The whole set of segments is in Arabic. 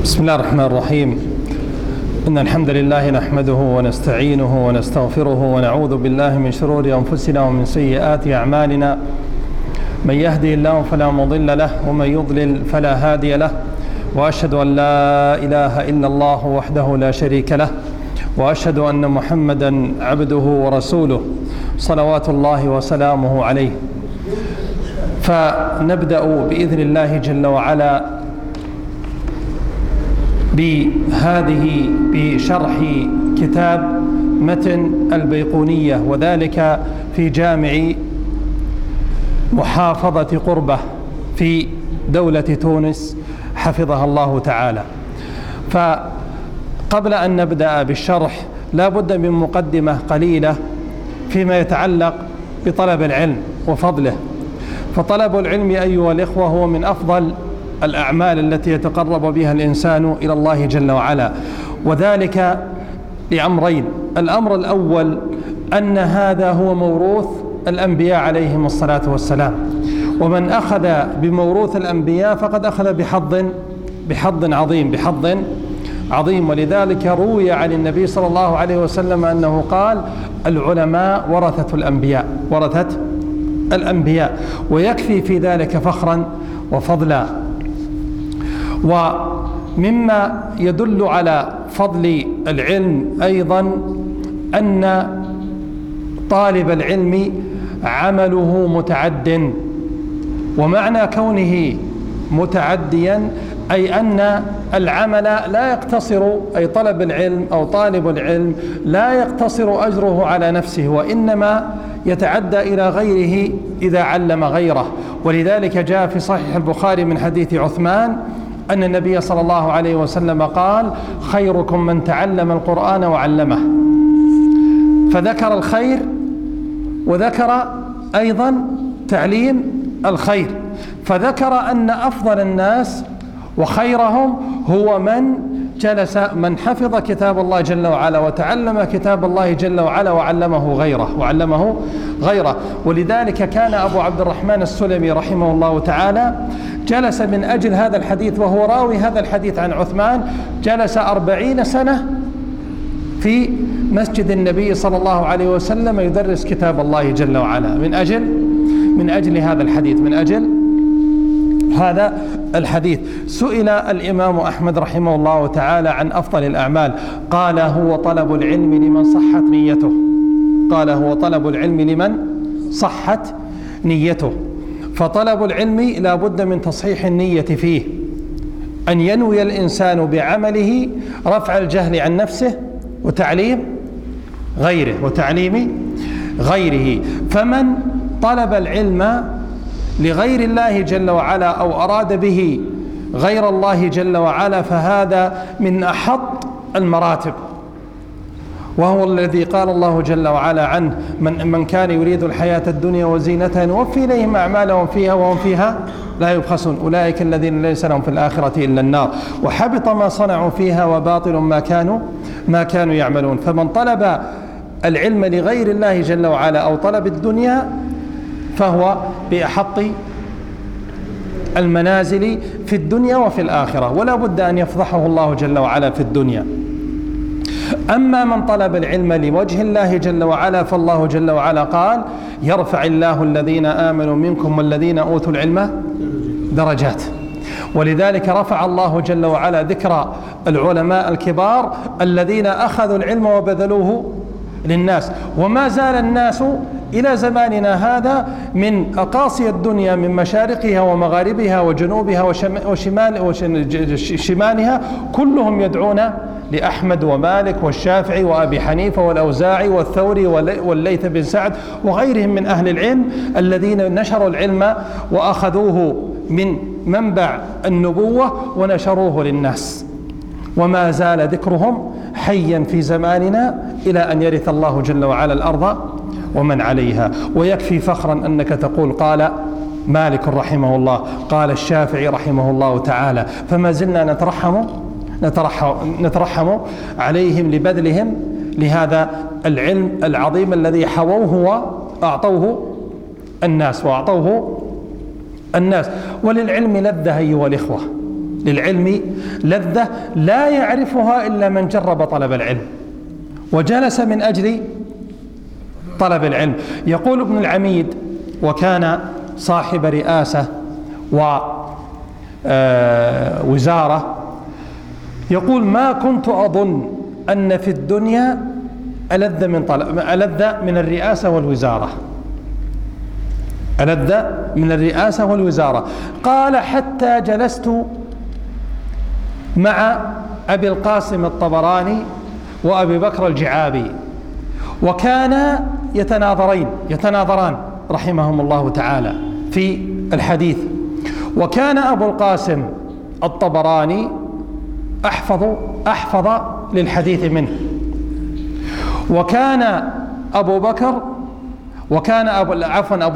بسم الله الرحمن الرحيم. إن الحمد لله نحمده ونستعينه ونستغفره ونعوذ بالله من شرور أنفسنا ومن سيئات أعمالنا. من يهدي الله فلا مضل له ومن يضلل فلا هادي له، وأشهد أن لا إله إلا الله وحده لا شريك له، وأشهد أن محمدا عبده ورسوله صلوات الله وسلامه عليه. فنبدأ بإذن الله جل وعلا بشرح كتاب متن البيقونية، وذلك في جامع محافظة قربة في دولة تونس حفظها الله تعالى. فقبل أن نبدأ بالشرح لا بد من مقدمة قليلة فيما يتعلق بطلب العلم وفضله. فطلب العلم أيها الإخوة هو من أفضل الأعمال التي يتقرب بها الإنسان إلى الله جل وعلا، وذلك لأمرين. الأمر الأول أن هذا هو موروث الأنبياء عليهم الصلاة والسلام، ومن أخذ بموروث الأنبياء فقد أخذ بحظ عظيم. ولذلك روي عن النبي صلى الله عليه وسلم أنه قال: العلماء ورثة الأنبياء، ويكفي في ذلك فخرا وفضلا. ومما يدل على فضل العلم أيضا أن طالب العلم عمله متعد، ومعنى كونه متعديا أي أن العمل لا يقتصر، أي طلب العلم أو طالب العلم لا يقتصر أجره على نفسه، وإنما يتعدى إلى غيره إذا علم غيره. ولذلك جاء في صحيح البخاري من حديث عثمان أن النبي صلى الله عليه وسلم قال: خيركم من تعلم القرآن وعلمه. فذكر الخير وذكر أيضا تعليم الخير، فذكر أن أفضل الناس وخيرهم هو من حفظ كتاب الله جل وعلا وتعلم كتاب الله جل وعلا وعلمه غيره. ولذلك كان أبو عبد الرحمن السلمي رحمه الله تعالى جلس من أجل هذا الحديث، وهو راوي هذا الحديث عن عثمان، جلس 40 سنة في مسجد النبي صلى الله عليه وسلم يدرس كتاب الله جل وعلا من أجل هذا الحديث، من أجل هذا الحديث. سئل الإمام أحمد رحمه الله تعالى عن أفضل الأعمال، قال: هو طلب العلم لمن صحت نيته. فطلب العلم لا بد من تصحيح النية فيه، أن ينوي الإنسان بعمله رفع الجهل عن نفسه وتعليم غيره. فمن طلب العلم لغير الله جل وعلا أو أراد به غير الله جل وعلا فهذا من أحط المراتب، وهو الذي قال الله جل وعلا عنه: من كان يريد الحياة الدنيا وزينتها نوفي إليهم أعمالهم فيها وهم فيها لا يبخسون، أولئك الذين ليس لهم في الآخرة إلا النار، وحبط ما صنعوا فيها وباطل ما كانوا يعملون. فمن طلب العلم لغير الله جل وعلا أو طلب الدنيا فهو بأحط المنازل في الدنيا وفي الآخرة، ولا بد أن يفضحه الله جل وعلا في الدنيا. أما من طلب العلم لوجه الله جل وعلا فالله جل وعلا قال: يرفع الله الذين آمنوا منكم والذين أوتوا العلم درجات. ولذلك رفع الله جل وعلا ذكر العلماء الكبار الذين أخذوا العلم وبذلوه للناس. وما زال الناس إلى زماننا هذا من أقاصي الدنيا، من مشارقها ومغاربها وجنوبها وشمالها، كلهم يدعون لأحمد ومالك والشافعي وأبي حنيفة والأوزاعي والثوري والليث بن سعد وغيرهم من أهل العلم الذين نشروا العلم وأخذوه من منبع النبوة ونشروه للناس، وما زال ذكرهم حيا في زماننا إلى أن يرث الله جل وعلا الأرض ومن عليها. ويكفي فخرا أنك تقول: قال مالك رحمه الله، قال الشافعي رحمه الله تعالى. فما زلنا نترحم عليهم لبذلهم لهذا العلم العظيم الذي حووه وأعطوه الناس. وللعلم لذة أيها الإخوة، للعلم لذة لا يعرفها إلا من جرب طلب العلم وجلس من أجل طلب العلم. يقول ابن العميد وكان صاحب رئاسة ووزارة، يقول: ما كنت أظن أن في الدنيا ألذ من الرئاسة والوزارة، ألذ من الرئاسة والوزارة. قال: حتى جلست مع أبي القاسم الطبراني وأبي بكر الجعابي، وكانا يتناظران رحمهم الله تعالى في الحديث. وكان أبو القاسم الطبراني أحفظ للحديث منه، وكان أبو بكر وكان أبو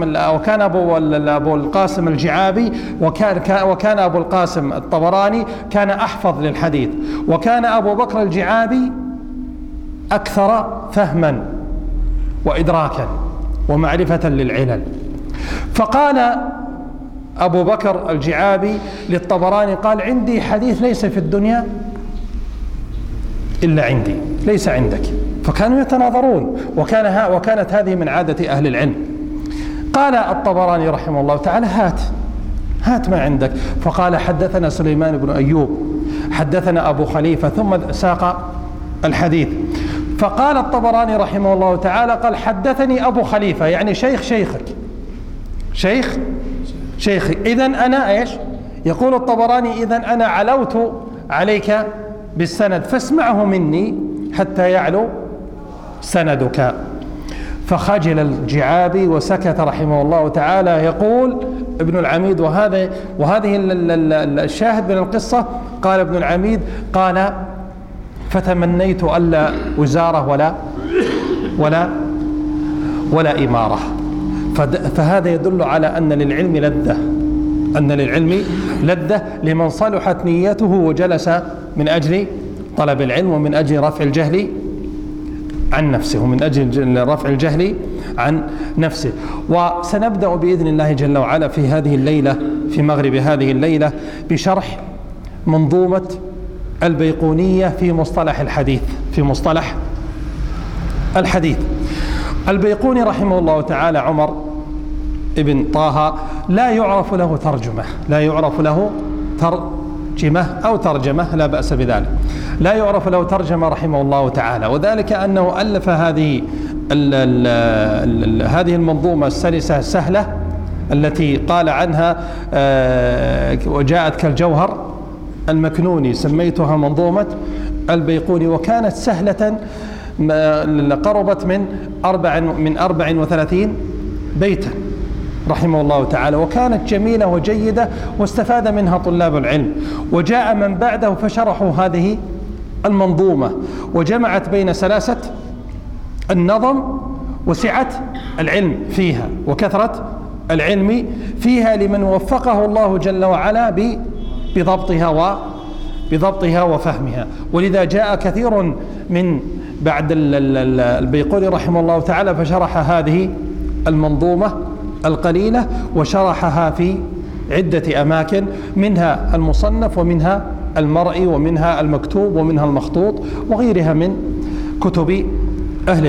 القاسم الجعابي وكان أبو القاسم الطبراني كان أحفظ للحديث، وكان أبو بكر الجعابي أكثر فهما وإدراكا ومعرفة للعلل. فقال أبو بكر الجعابي للطبراني، قال: عندي حديث ليس في الدنيا إلا عندي، ليس عندك. فكانوا يتناظرون، وكانت هذه من عادة أهل العلم. قال الطبراني رحمه الله تعالى: هات ما عندك. فقال: حدثنا سليمان بن أيوب، حدثنا أبو خليفة، ثم ساق الحديث. فقال الطبراني رحمه الله تعالى: قال: حدثني أبو خليفة، يعني شيخك. إذن أنا إيش؟ يقول الطبراني: إذن أنا علوت عليك بالسند، فاسمعه مني حتى يعلو سندك. فخجل الجعابي وسكت رحمه الله تعالى. يقول ابن العميد، وهذه الشاهد من القصة، قال ابن العميد: قال: فتمنيت ألا وزارة ولا إمارة. فهذا يدل على أن للعلم لذة لمن صلحت نيته وجلس من أجل طلب العلم ومن أجل رفع الجهل عن نفسه، ومن أجل رفع الجهل عن نفسه. وسنبدأ بإذن الله جل وعلا في هذه الليلة، في مغرب هذه الليلة، بشرح منظومة البيقونية في مصطلح الحديث. البيقوني رحمه الله تعالى عمر ابن طه لا يعرف له ترجمة أو ترجمة، لا بأس بذلك، لا يعرف له ترجمة رحمه الله تعالى، وذلك أنه ألف هذه المنظومة السلسة السهلة التي قال عنها وجاءت كالجوهر المكنوني، سميتها منظومة البيقوني، وكانت سهلة قربت من 34 بيتا رحمه الله تعالى، وكانت جميلة وجيدة واستفاد منها طلاب العلم. وجاء من بعده فشرحوا هذه المنظومة، وجمعت بين سلاسة النظم وسعة العلم فيها وكثرة العلم فيها، لمن وفقه الله جل وعلا بضبطها وفهمها. ولذا جاء كثير من بعد البيقوني رحمه الله تعالى فشرح هذه المنظومة القليلة، وشرحها في عدة أماكن، منها المصنف ومنها المرئي ومنها المكتوب ومنها المخطوط وغيرها من كتب أهل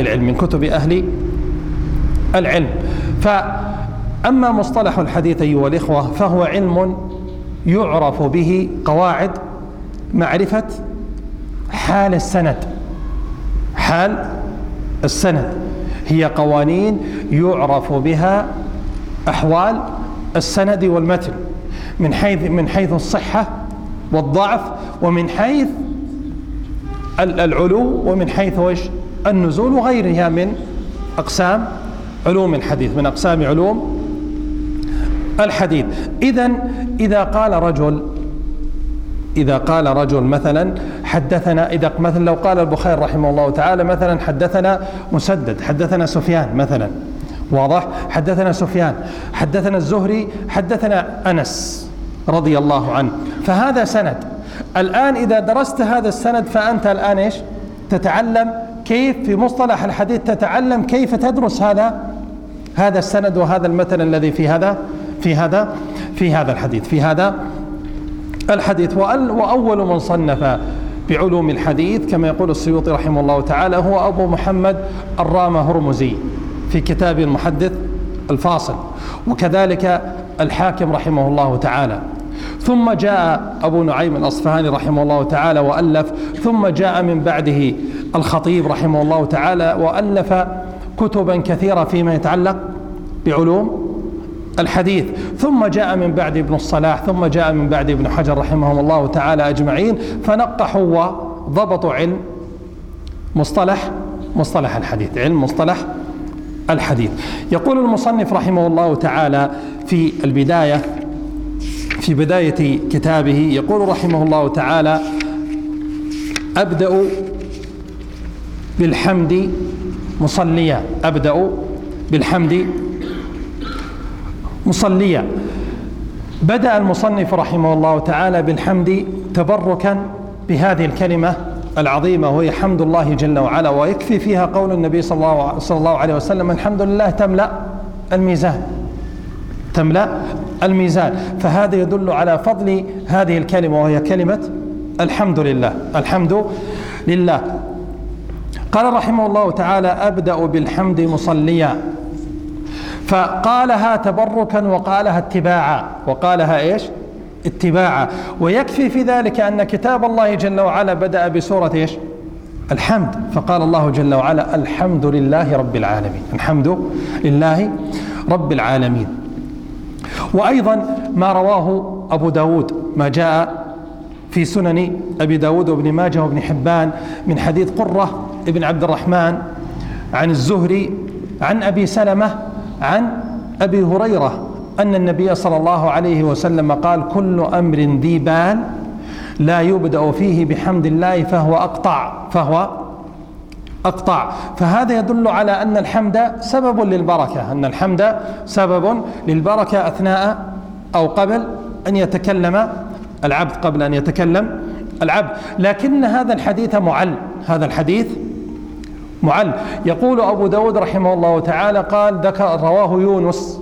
العلم. فأما مصطلح الحديث أيها الإخوة فهو علم يعرف به قواعد معرفة حال السند، هي قوانين يعرف بها أحوال السند والمتن من حيث الصحة والضعف، ومن حيث العلو، ومن حيث النزول، وغيرها من أقسام علوم الحديث، من أقسام علوم الحديث. إذا قال رجل مثلا حدثنا، إذا مثلا لو قال البخاري رحمه الله تعالى مثلا حدثنا مسدد، حدثنا سفيان مثلا، واضح، حدثنا سفيان، حدثنا الزهري، حدثنا أنس رضي الله عنه، فهذا سند. الآن إذا درست هذا السند فأنت الآن إيش تتعلم؟ كيف في مصطلح الحديث تتعلم كيف تدرس هذا السند وهذا المتن الذي في هذا الحديث، في هذا الحديث. وأول من صنف بعلوم الحديث كما يقول السيوطي رحمه الله تعالى هو أبو محمد الرامهرمزي في كتاب المحدث الفاصل، وكذلك الحاكم رحمه الله تعالى. ثم جاء أبو نعيم الأصفهاني رحمه الله تعالى وألف، ثم جاء من بعده الخطيب رحمه الله تعالى وألف كتبا كثيرة فيما يتعلق بعلوم الحديث. ثم جاء من بعد ابن الصلاح، ثم جاء من بعد ابن حجر رحمهم الله تعالى أجمعين، فنقحوا وضبطوا علم مصطلح الحديث، علم مصطلح الحديث. يقول المصنف رحمه الله تعالى في البداية، في بداية كتابه، يقول رحمه الله تعالى: أبدأ بالحمد مصليا. أبدأ بالحمد مصليا. بدأ المصنف رحمه الله تعالى بالحمد تبركا بهذه الكلمة العظيمة وهي حمد الله جل وعلا، ويكفي فيها قول النبي صلى الله عليه وسلم: الحمد لله تملأ الميزان، تملأ الميزان. فهذا يدل على فضل هذه الكلمة وهي كلمة الحمد لله. الحمد لله. قال رحمه الله تعالى: أبدأ بالحمد مصليا. فقالها تبركا وقالها اتباعا، وقالها إيش؟ اتباعا. ويكفي في ذلك أن كتاب الله جل وعلا بدأ بسورة إيش؟ الحمد، فقال الله جل وعلا: الحمد لله رب العالمين. الحمد لله رب العالمين. وأيضا ما رواه أبو داود، ما جاء في سنن أبي داود وابن ماجه وابن حبان من حديث قرة ابن عبد الرحمن عن الزهري عن أبي سلمة عن أبي هريرة أن النبي صلى الله عليه وسلم قال: كل أمر ذي بال لا يبدأ فيه بحمد الله فهو أقطع. فهذا يدل على أن الحمد سبب للبركة، أن الحمد سبب للبركة أثناء أو قبل أن يتكلم العبد، قبل أن يتكلم العبد. لكن هذا الحديث معل، هذا الحديث معل. يقول أبو داود رحمه الله تعالى قال: رواه يونس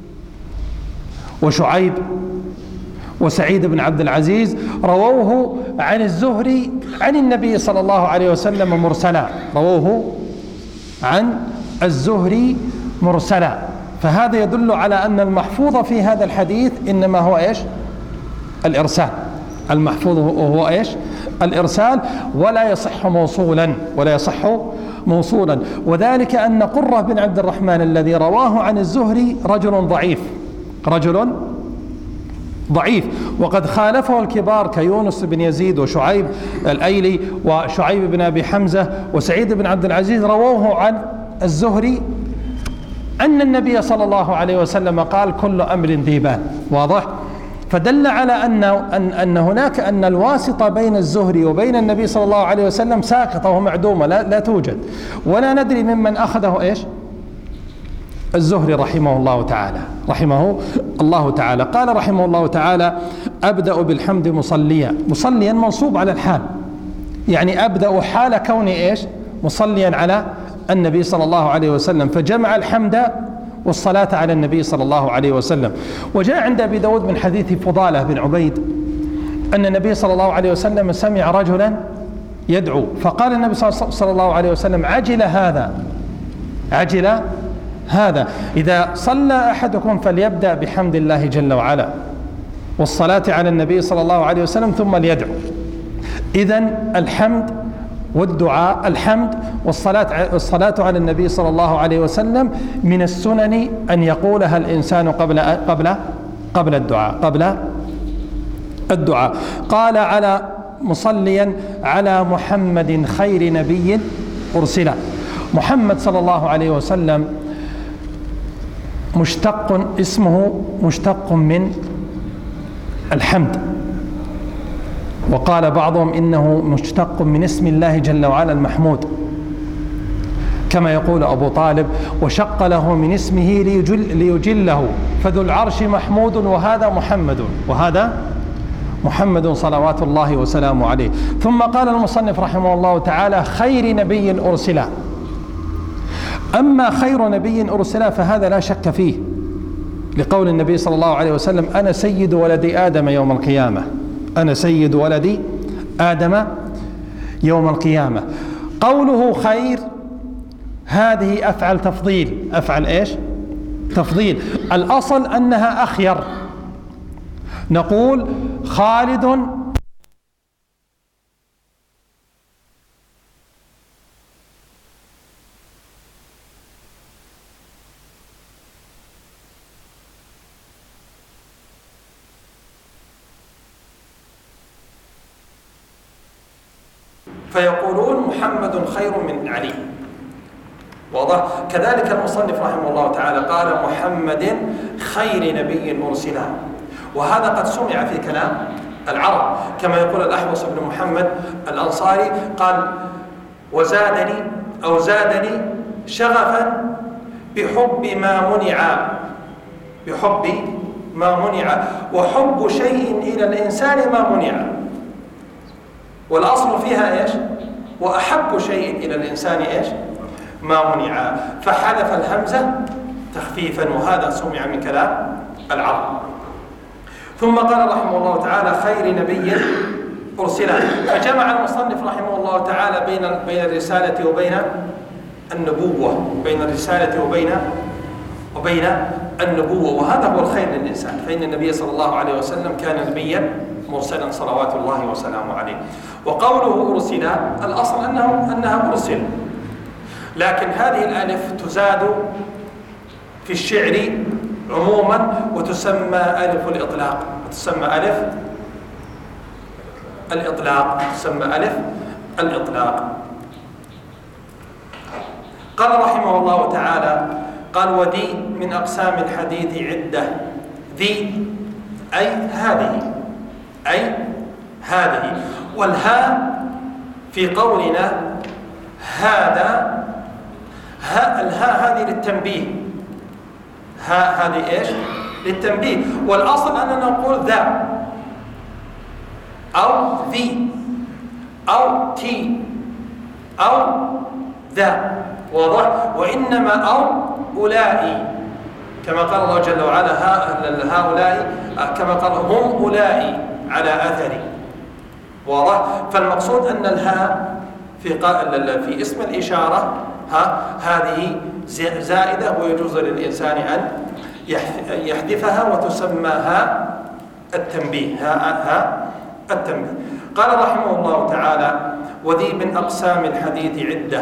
وشعيب وسعيد بن عبد العزيز، رووه عن الزهري عن النبي صلى الله عليه وسلم مرسلا، رووه عن الزهري مرسلا. فهذا يدل على أن المحفوظ في هذا الحديث إنما هو إيش؟ الإرسال. المحفوظ هو إيش؟ الإرسال، ولا يصح موصولا، ولا يصح موصولا. وذلك أن قرة بن عبد الرحمن الذي رواه عن الزهري رجل ضعيف، وقد خالفه الكبار كيونس بن يزيد وشعيب الأيلي وشعيب بن أبي حمزة وسعيد بن عبد العزيز، رووه عن الزهري أن النبي صلى الله عليه وسلم قال: كل أمر ذي بال. واضح؟ فدل على أن هناك أن الواسطة بين الزهري وبين النبي صلى الله عليه وسلم ساقطة ومعدومة، لا توجد، ولا ندري ممن أخذه إيش؟ الزهري رحمه الله تعالى. قال رحمه الله تعالى: أبدأ بالحمد مصليا. مصليا منصوب على الحال، يعني أبدأ حال كوني إيش؟ مصليا على النبي صلى الله عليه وسلم، فجمع الحمد والصلاة على النبي صلى الله عليه وسلم. وجاء عند أبي داود من حديث فضالة بن عبيد أن النبي صلى الله عليه وسلم سمع رجلا يدعو، فقال النبي صلى الله عليه وسلم: عجل هذا، إذا صلى أحدكم فليبدأ بحمد الله جل وعلا والصلاة على النبي صلى الله عليه وسلم ثم ليدعو. إذن الحمد والدعاء، الحمد والصلاة على النبي صلى الله عليه وسلم من السنن أن يقولها الإنسان قبل الدعاء. قال: على مصليا على محمد خير نبي أرسل. محمد صلى الله عليه وسلم اسمه مشتق من الحمد، وقال بعضهم إنه مشتق من اسم الله جل وعلا المحمود، كما يقول أبو طالب: وشق له من اسمه ليجله، فذو العرش محمود وهذا محمد صلوات الله وسلامه عليه. ثم قال المصنف رحمه الله تعالى: خير نبي أرسل. أما خير نبي أرسل فهذا لا شك فيه، لقول النبي صلى الله عليه وسلم: أنا سيد ولد آدم يوم القيامة، أنا سيد ولدي آدم يوم القيامة. قوله خير هذه أفعل تفضيل. أفعل إيش؟ تفضيل. الأصل أنها أخير. نقول خالد فيقولون محمد خير من علي. واضح؟ كذلك المصنف رحمه الله تعالى قال محمد خير نبي أرسل، وهذا قد سمع في كلام العرب، كما يقول الأحوص بن محمد الأنصاري قال وزادني أو زادني شغفا بحب ما منع، بحب ما منع، وحب شيء إلى الإنسان ما منع. والأصل فيها إيش؟ وأحب شيء إلى الإنسان إيش؟ ما منع، فحذف الهمزة تخفيفا، وهذا سمع من كلام العرب. ثم قال رحمه الله تعالى خير نبي أرسل، فجمع المصنف رحمه الله تعالى بين الرسالة وبين النبوة، بين الرسالة وبين النبوة، وهذا هو الخير للإنسان، فإن النبي صلى الله عليه وسلم كان نبيا مرسلا صلوات الله وسلامه عليه. وقوله أرسل الأصل أنها أرسل، لكن هذه الألف تزاد في الشعر عموما وتسمى ألف الإطلاق، وتسمى ألف الإطلاق، تسمى ألف الإطلاق. قال رحمه الله تعالى قال وذي من أقسام الحديث عدة. ذي أي هذه، أي هذه، والهاء في قولنا هذا، الهاء هذه للتنبيه، هاء هذه إيش؟ للتنبيه. والأصل أننا نقول ذا أو ذي أو تي أو ذا، واضح؟ وإنما أو أولئي، كما قال الله جل وعلا هؤلاء، كما قال هم أولئي على أثري، واضح؟ فالمقصود أن الهاء في اسم الإشارة هذه زائدة، ويجوز للإنسان أن يحذفها وتسمى هاء التنبيه، هاء التنبيه. قال رحمه الله تعالى وذي من أقسام الحديث عدة.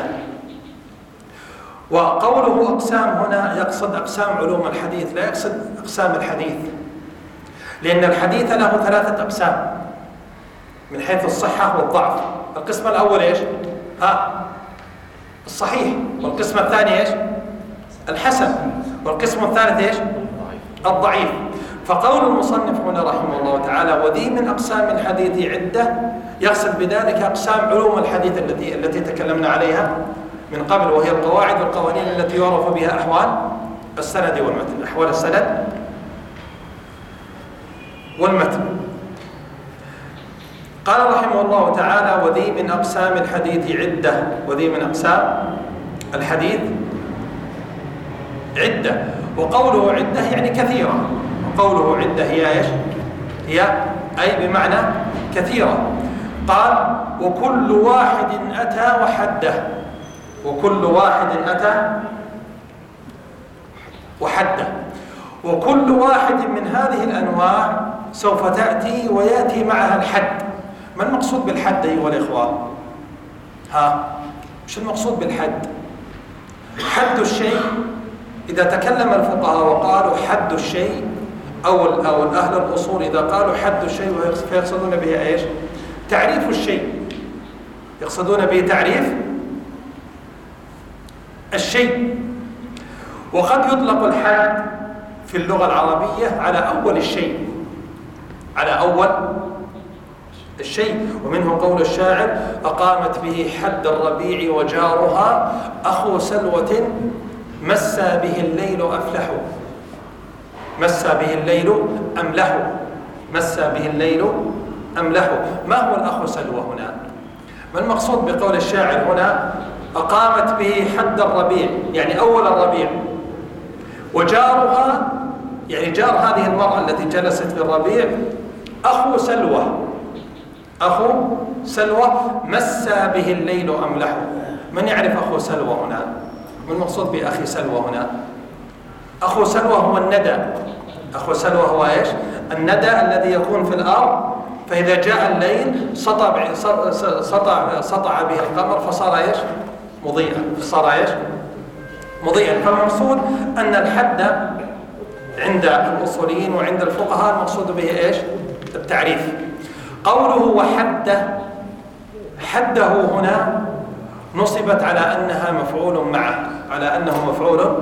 وقوله أقسام هنا يقصد أقسام علوم الحديث، لا يقصد أقسام الحديث، لأن الحديث له 3 أقسام من حيث الصحة والضعف. القسم الأول إيش؟ الصحيح. والقسم الثاني إيش؟ الحسن. والقسم الثالث إيش؟ الضعيف. فقول المصنف هنا رحمه الله تعالى وذي من أقسام الحديث عدة، يقصد بذلك أقسام علوم الحديث التي تكلمنا عليها من قبل، وهي القواعد والقوانين التي يعرف بها أحوال السند والمتن، أحوال السند والمتن. قال رحمه الله تعالى وذي من أقسام الحديث عدة. وذي من أقسام الحديث عدة، وقوله عدة يعني كثيرة، وقوله عدة هي إيش؟ هي أي بمعنى كثيرة. قال وكل واحد أتى وحده، وكل واحد أتى وحده، وكل واحد من هذه الأنواع سوف تأتي ويأتي معها الحد. ما المقصود بالحد أيها الإخوة؟ مش المقصود بالحد؟ حد الشيء، إذا تكلم الفقهاء وقالوا حد الشيء أو أهل الأصول إذا قالوا حد الشيء فيقصدون به إيش؟ تعريف الشيء، يقصدون به تعريف الشيء. وقد يطلق الحد في اللغة العربية على أول الشيء، على أول الشيء. ومنه قول الشاعر أقامت به حد الربيع وجارها أخو سلوة مسى به الليل أفلح، مسى به الليل أملح، مسى به الليل أملح. ما هو الأخ سلوى هنا؟ ما المقصود بقول الشاعر هنا أقامت به حد الربيع يعني أول الربيع، وجارها يعني جار هذه المرأة التي جلست في الربيع أخو سلوى، أخو سلوى مسى به الليل أملحه. من يعرف أخو سلوى هنا؟ من المقصود بأخي سلوى هنا؟ أخو سلوى هو الندى. أخو سلوى هو إيش؟ الندى الذي يكون في الأرض، فإذا جاء الليل سطع به القمر فصار إيش؟ مضيئا. فصار إيش؟ مضيئا. فالمقصود أن الحد عند الأصوليين وعند الفقهاء المقصود به إيش؟ التعريف. قوله وحده، حده هنا نصبت على أنها مفعول معه، على أنه مفعول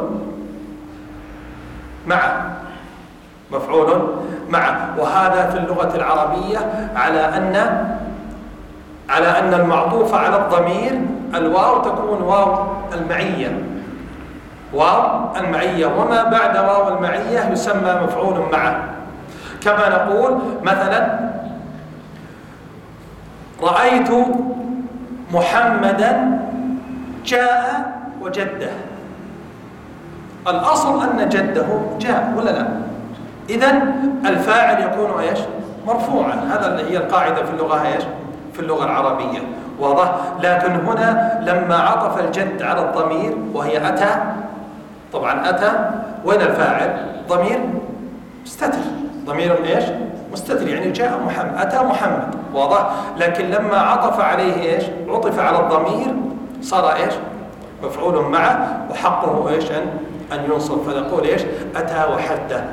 معه، مفعول معه. وهذا في اللغة العربية على أن المعطوف على الضمير الواو تكون واو المعية، واو المعية، وما بعد واو المعية يسمى مفعول معه. كما نقول مثلا رأيت محمدا جاء وجده. الأصل أن جده جاء ولا لا؟ إذن الفاعل يكون إيش؟ مرفوعا. هذا هي القاعدة في اللغة إيش؟ في اللغة العربية، واضح؟ لكن هنا لما عطف الجد على الضمير وهي أتى، طبعا أتى وين الفاعل؟ ضمير مستتر، ضمير إيش؟ مستتر، يعني جاء محمد، أتى محمد، واضح؟ لكن لما عطف عليه إيش؟ عطف على الضمير صار إيش؟ مفعول معه، وحقه إيش؟ أن ينصب، فنقول إيش؟ أتى وحده.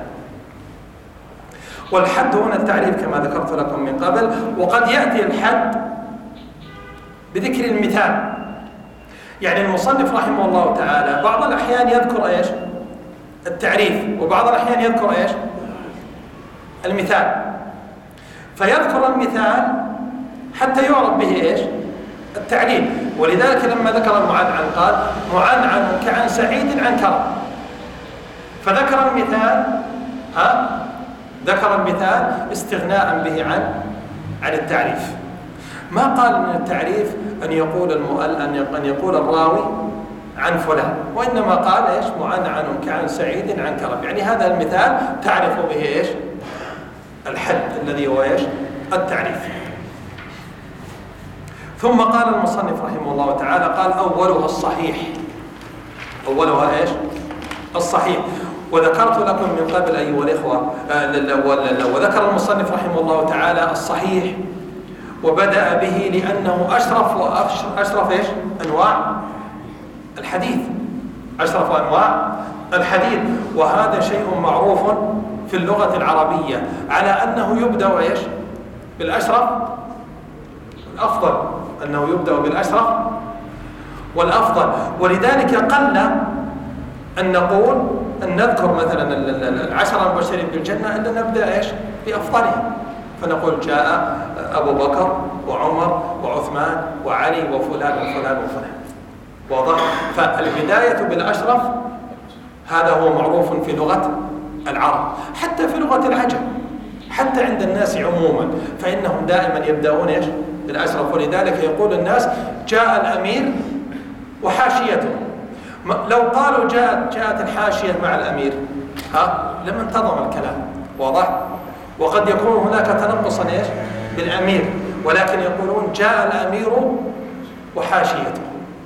والحد هنا التعريف كما ذكرت لكم من قبل. وقد يأتي الحد بذكر المثال، يعني المصنف رحمه الله تعالى بعض الأحيان يذكر إيش؟ التعريف، وبعض الأحيان يذكر إيش؟ المثال. فيذكر المثال حتى يعرف به إيش؟ التعريف. ولذلك لما ذكر المعنعن قال معنعن كعن سعيد عن كرم، فذكر المثال، ذكر المثال استغناء به عن التعريف. ما قال من التعريف أن يقول الراوي عن فلان، وإنما قال إيش؟ معنعن كعن سعيد عن كرم، يعني هذا المثال تعرف به إيش؟ الحد الذي هو إيش؟ التعريف. ثم قال المصنف رحمه الله تعالى قال أولها الصحيح. أولها إيش؟ الصحيح. وذكرت لكم من قبل أيها الإخوة وذكر المصنف رحمه الله تعالى الصحيح وبدأ به لأنه أشرف إيش؟ أنواع الحديث، أشرف أنواع الحديث. وهذا شيء معروف في اللغة العربية على أنه يبدأ إيش؟ بالأشرف والأفضل، أنه يبدأ بالأشرف والأفضل. ولذلك قل أن نقول أن نذكر مثلا العشرة المبشرين بالجنة إلا نبدأ إيش؟ بأفضلهم، فنقول جاء أبو بكر وعمر وعثمان وعلي وفلان وفلان وفلان، واضح؟ فالبداية بالأشرف هذا هو معروف في لغة العرب، حتى في لغة العجم، حتى عند الناس عموما فإنهم دائما يبدأون إيش؟ بالأشرف. ولذلك يقول الناس جاء الأمير وحاشيته. لو قالوا جاءت الحاشية مع الأمير لم انتظم الكلام، واضح؟ وقد يكون هناك تنقصا إيش؟ بالأمير، ولكن يقولون جاء الأمير وحاشيته.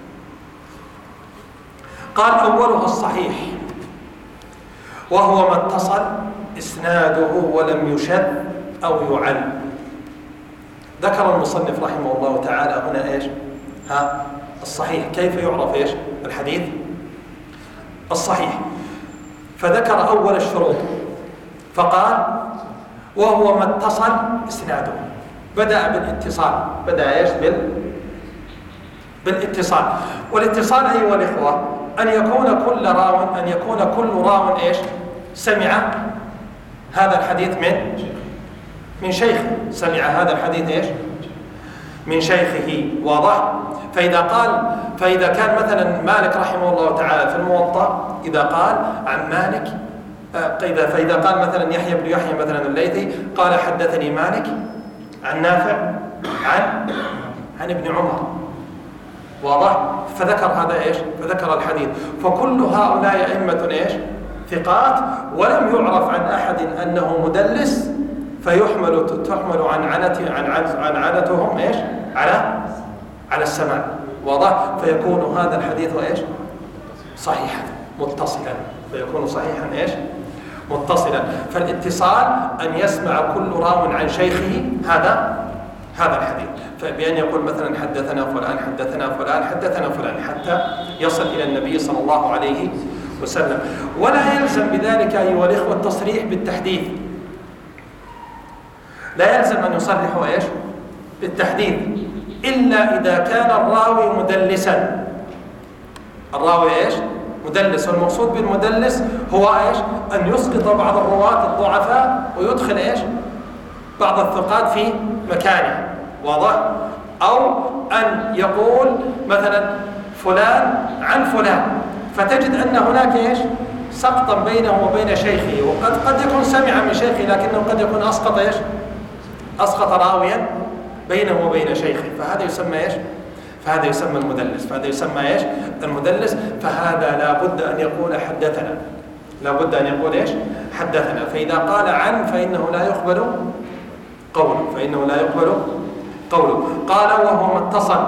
قال أولها الصحيح وهو ما اتصل إسناده ولم يشذ أو يعل. ذكر المصنف رحمه الله تعالى هنا إيش؟ الصحيح. كيف يعرف إيش؟ الحديث الصحيح. فذكر أول الشروط فقال وهو ما اتصل إسناده. بدأ بالاتصال، بدأ إيش؟ بالاتصال. والاتصال أيها الإخوة أن يكون كل راو إيش؟ سمع هذا الحديث من شيخه، سمع هذا الحديث إيش؟ من شيخه، واضح؟ فإذا كان مثلا مالك رحمه الله تعالى في الموطأ إذا قال عن مالك، فإذا قال مثلا يحيى بن يحيى مثلا الليثي قال حدثني مالك عن نافع عن ابن عمر، واضح؟ فذكر هذا إيش؟ فذكر الحديث. فكل هؤلاء أئمة إيش؟ ثقات، ولم يعرف عن أحد أنه مدلس تحمل عنعنتهم إيش على السماع، واضح؟ فيكون هذا الحديث إيش صحيحا متصلا، فيكون صحيحا إيش متصلا. فالاتصال أن يسمع كل راو عن شيخه هذا الحديث، فبأن يقول مثلا حدثنا فلان حدثنا فلان حدثنا فلان حتى يصل إلى النبي صلى الله عليه وسلم. ولا يلزم بذلك أيها الإخوة التصريح بالتحديث، لا يلزم أن يصرحوا إيش بالتحديث إلا إذا كان الراوي مدلسا. الراوي إيش مدلس، والمقصود بالمدلس هو إيش أن يسقط بعض الرواة الضعفاء ويدخل إيش بعض الثقات في مكانه، واضح؟ أو أن يقول مثلا فلان عن فلان، فتجد أن هناك إيش سقطا بينه وبين شيخه، وقد يكون سمع من شيخه لكنه قد يكون أسقط راويا بينه وبين شيخه، فهذا يسمى إيش فهذا يسمى المدلس، فهذا يسمى إيش المدلس. فهذا لا بد أن يقول حدثنا، لا بد أن يقول إيش حدثنا. فإذا قال عن فإنه لا يقبل قوله. قال وهو ما اتصل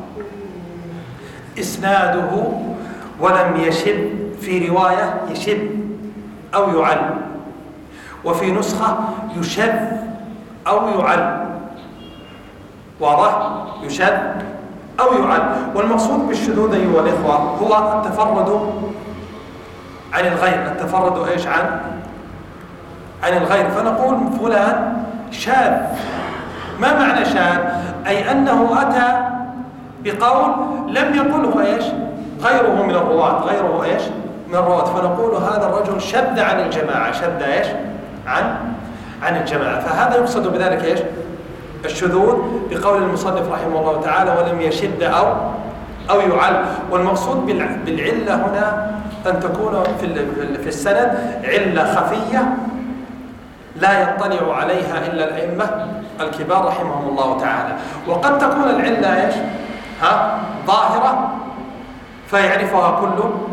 إسناده ولم يشب، في رواية يشب أو يعل، وفي نسخة يشب أو يعل، واضح؟ يشب أو يعل. والمقصود بالشذوذ أيها الإخوة هو التفرد عن الغير، التفرد إيش عن الغير. فنقول فلان شاذ. ما معنى شاذ؟ أي أنه أتى بقول لم يقله إيش غيره من الرواة، غيره إيش من الرواة، فنقول هذا الرجل شذ عن الجماعة، شذ إيش عن الجماعة. فهذا يقصد بذلك إيش الشذوذ بقول المصنف رحمه الله تعالى ولم يشد أو يعل. والمقصود بالعلة هنا أن تكون في السند علة خفية لا يطلع عليها إلا الأئمة الكبار رحمهم الله تعالى، وقد تكون العلة إيش ظاهرة فيعرفها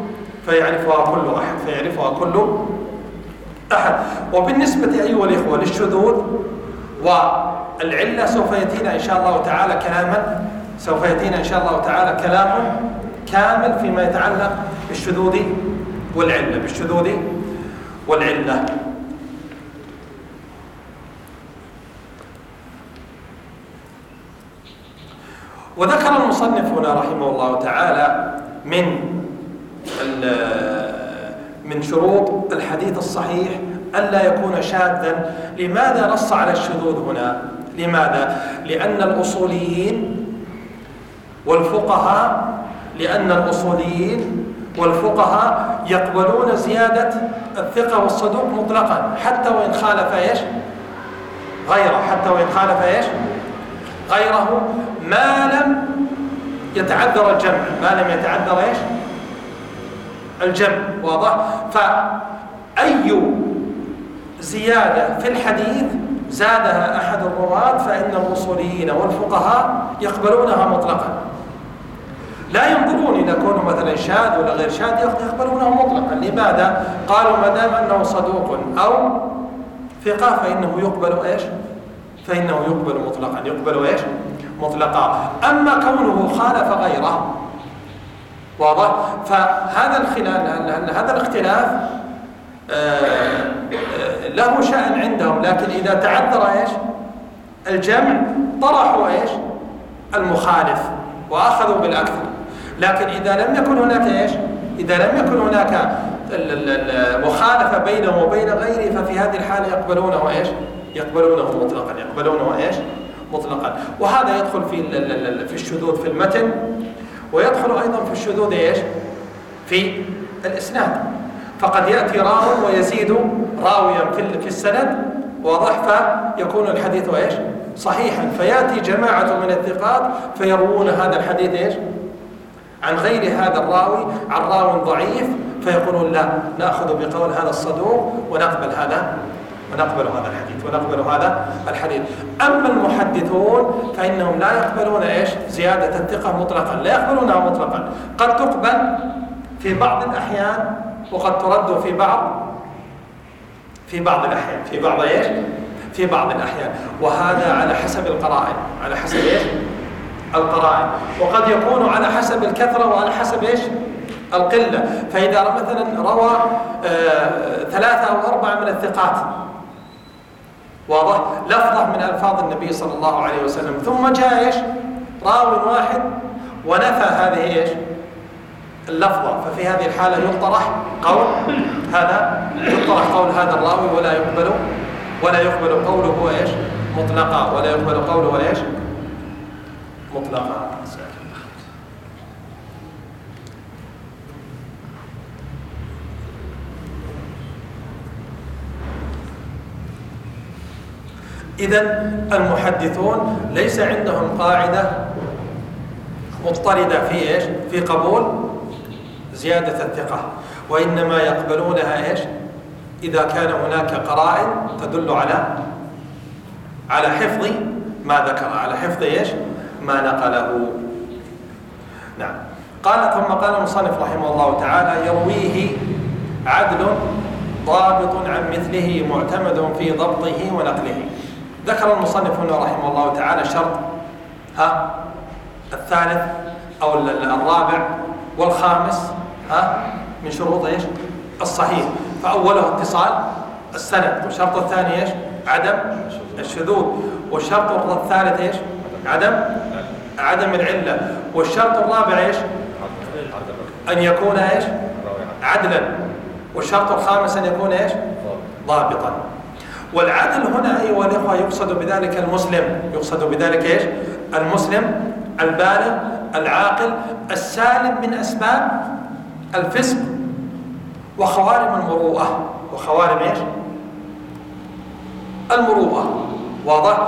كل أحد. وبالنسبة أيها الإخوة للشذوذ والعلة سوف يأتينا إن شاء الله تعالى كلام كامل فيما يتعلق بالشذوذ والعلة. وذكر المصنف هنا رحمه الله تعالى من شروط الحديث الصحيح ألا يكون شاذا. لماذا نص على الشذوذ هنا؟ لماذا؟ لأن الأصوليين والفقهاء يقبلون زيادة الثقة والصدوق مطلقا حتى وإن خالف إيش غيره ما لم يتعذر الجمع، واضح؟ فأي زيادة في الحديث زادها أحد الرواة فإن الأصوليين والفقهاء يقبلونها مطلقا، لا ينظرون إذا كانوا مثلا شاذ ولا غير شاذ، يقبلونه مطلقا. لماذا؟ قالوا ما دام أنه صدوق أو ثقة فإنه يقبل مطلقا. أما كونه خالف غيره، واضح؟ فهذا الاختلاف له شأن عندهم، لكن إذا تعذر الجمع طرحوا المخالف وأخذوا بالأكثر. لكن إذا لم يكن هناك مخالفة بينه وبين غيره ففي هذه الحالة يقبلونه مطلقا. وهذا يدخل في الشذوذ في المتن، ويدخل أيضا في الشذوذ في الإسناد. فقد يأتي راو ويزيد راويا في السند، واضح؟ فيكون الحديث صحيحا، فيأتي جماعة من الثقات فيروون هذا الحديث عن غير هذا الراوي عن راو ضعيف، فيقولون لا نأخذ بقول هذا الصدوق ونقبل هذا الحديث. أما المحدثون فإنهم لا يقبلون زيادة الثقة مطلقا، لا يقبلونها مطلقا، قد تقبل في بعض في بعض الأحيان، في بعض الأحيان، وهذا على حسب القرائن، على حسب إيش؟ القرائن، وقد يكون على حسب الكثرة وعلى حسب إيش؟ القلة. فإذا مثلا روى 3 أو 4 من الثقات، واضح، لفظة من ألفاظ النبي صلى الله عليه وسلم، ثم جاء إيش؟ راو واحد ونفى هذه إيش؟ اللفظة، ففي هذه الحالة يطرح قول هذا الراوي ولا يقبل قوله إيش؟ مطلقا، ولا يقبل قوله إيش؟ مطلقا. إذن المحدثون ليس عندهم قاعدة مضطردة في إيش؟ في قبول زيادة الثقة، وإنما يقبلونها إيش؟ إذا كان هناك قرائن تدل على حفظ ما ذكر، على حفظ إيش؟ ما نقله. نعم. ثم قال المصنف رحمه الله تعالى: يرويه عدل ضابط عن مثله معتمد في ضبطه ونقله. ذكر المصنف هنا رحمه الله تعالى الشرط الثالث أو الرابع والخامس من شروط إيش؟ الصحيح. فأوله اتصال السند، والشرط الثاني إيش؟ عدم الشذوذ، والشرط الثالث إيش؟ عدم العلة، والشرط الرابع إيش؟ أن يكون إيش؟ عدلا، والشرط الخامس أن يكون إيش؟ ضابطا. والعدل هنا أيها الأخوة يقصد بذلك المسلم، يقصد بذلك إيش؟ المسلم البالغ العاقل السالم من أسباب الفسق وخوارم المروءة، وخوارم إيش؟ المروءة، واضح؟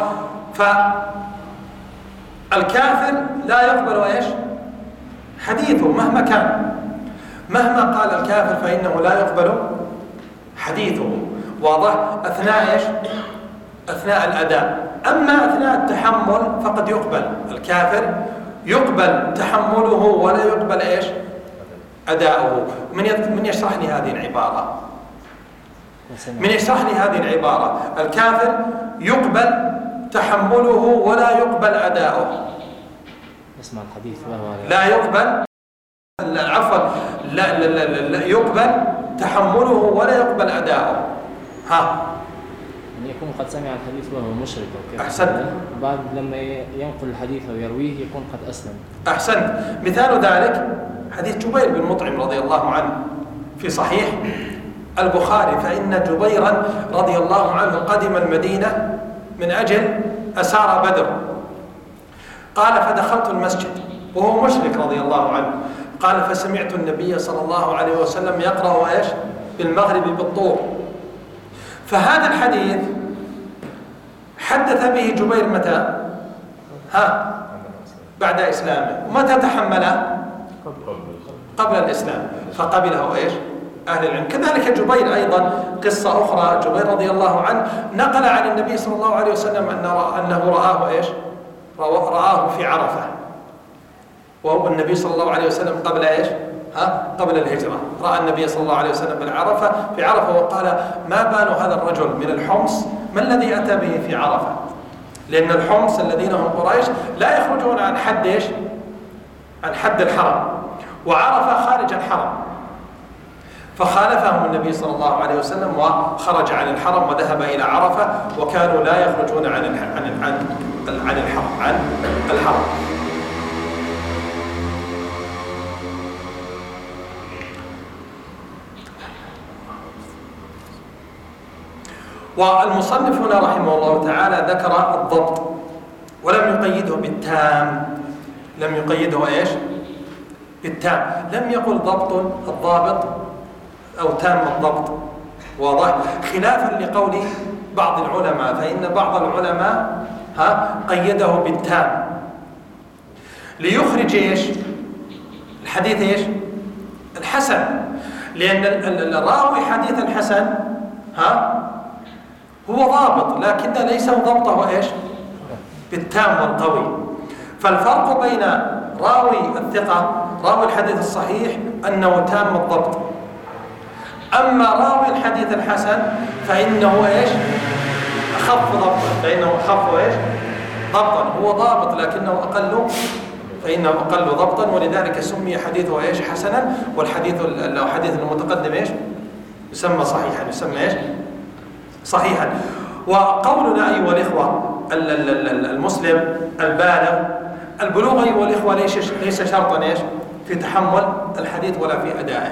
فالكافر لا يقبل إيش؟ حديثه مهما كان، مهما قال الكافر فإنه لا يقبل حديثه، واضح؟ أثناء إيش؟ أثناء الأداء. أما أثناء التحمل فقد يقبل الكافر، يقبل تحمله ولا يقبل إيش؟ أداؤه. من يشرح لي هذه العبارة؟ من يشرح لي هذه العبارة؟ الكافر يقبل تحمله ولا يقبل أداؤه. اسمع الحديث لا يقبل، عفوا، لا يقبل تحمله ولا يقبل أداؤه. يعني يكون قد سمع الحديث وهو مشرك أو كذا. أحسنت. بعد لما ينقل الحديث ويرويه يكون قد أسلم. أحسنت. مثال ذلك حديث جبير بن مطعم رضي الله عنه في صحيح البخاري، فإن جبيرا رضي الله عنه قدم المدينة من أجل أسار بدر. قال: فدخلت المسجد وهو مشرك رضي الله عنه. قال: فسمعت النبي صلى الله عليه وسلم يقرأ إيش؟ بالمغرب بالطور. فهذا الحديث حدث به جبير متى؟ بعد إسلامه. ومتى تحمله؟ قبل الإسلام، فقبله إيش؟ أهل العلم. كذلك جبير أيضا قصة أخرى، جبير رضي الله عنه نقل عن النبي صلى الله عليه وسلم أنه رآه إيش؟ رآه في عرفة، وهو النبي صلى الله عليه وسلم قبل إيش؟ قبل الهجرة. رأى النبي صلى الله عليه وسلم في عرفة وقال: ما بال هذا الرجل من الحمص، ما الذي أتى به في عرفة؟ لأن الحمص الذين هم قريش لا يخرجون عن حد إيش؟ عن حد الحرم، وعرفة خارج الحرم. فخالفهم النبي صلى الله عليه وسلم وخرج عن الحرم وذهب إلى عرفة، وكانوا لا يخرجون عن الحرم. والمصنف هنا رحمه الله تعالى ذكر الضبط ولم يقيده بالتام، لم يقيده إيش؟ بالتام، لم يقل ضبط الضابط أو تام الضبط، واضح؟ خلافا لقول بعض العلماء، فإن بعض العلماء قيده بالتام ليخرج إيش؟ الحديث إيش؟ الحسن، لأن الراوي حديث الحسن هو ضابط، لكن ليس ضبطه إيش؟ بالتام والقوي. فالفرق بين راوي الثقة، راوي الحديث الصحيح، أنه تام الضبط، أما راوي الحديث الحسن فإنه إيش؟ أخف ضبطا فإنه أخف إيش ضبطا، هو ضابط لكنه فإنه أقل ضبطا، ولذلك سمي حديثه إيش حسنا، والحديث المتقدم إيش يسمى صحيحا، يسمى إيش صحيحا. وقولنا أيها الإخوة المسلم البالغ، البلوغ أيها الإخوة ليس شرطا إيش في تحمل الحديث ولا في أدائه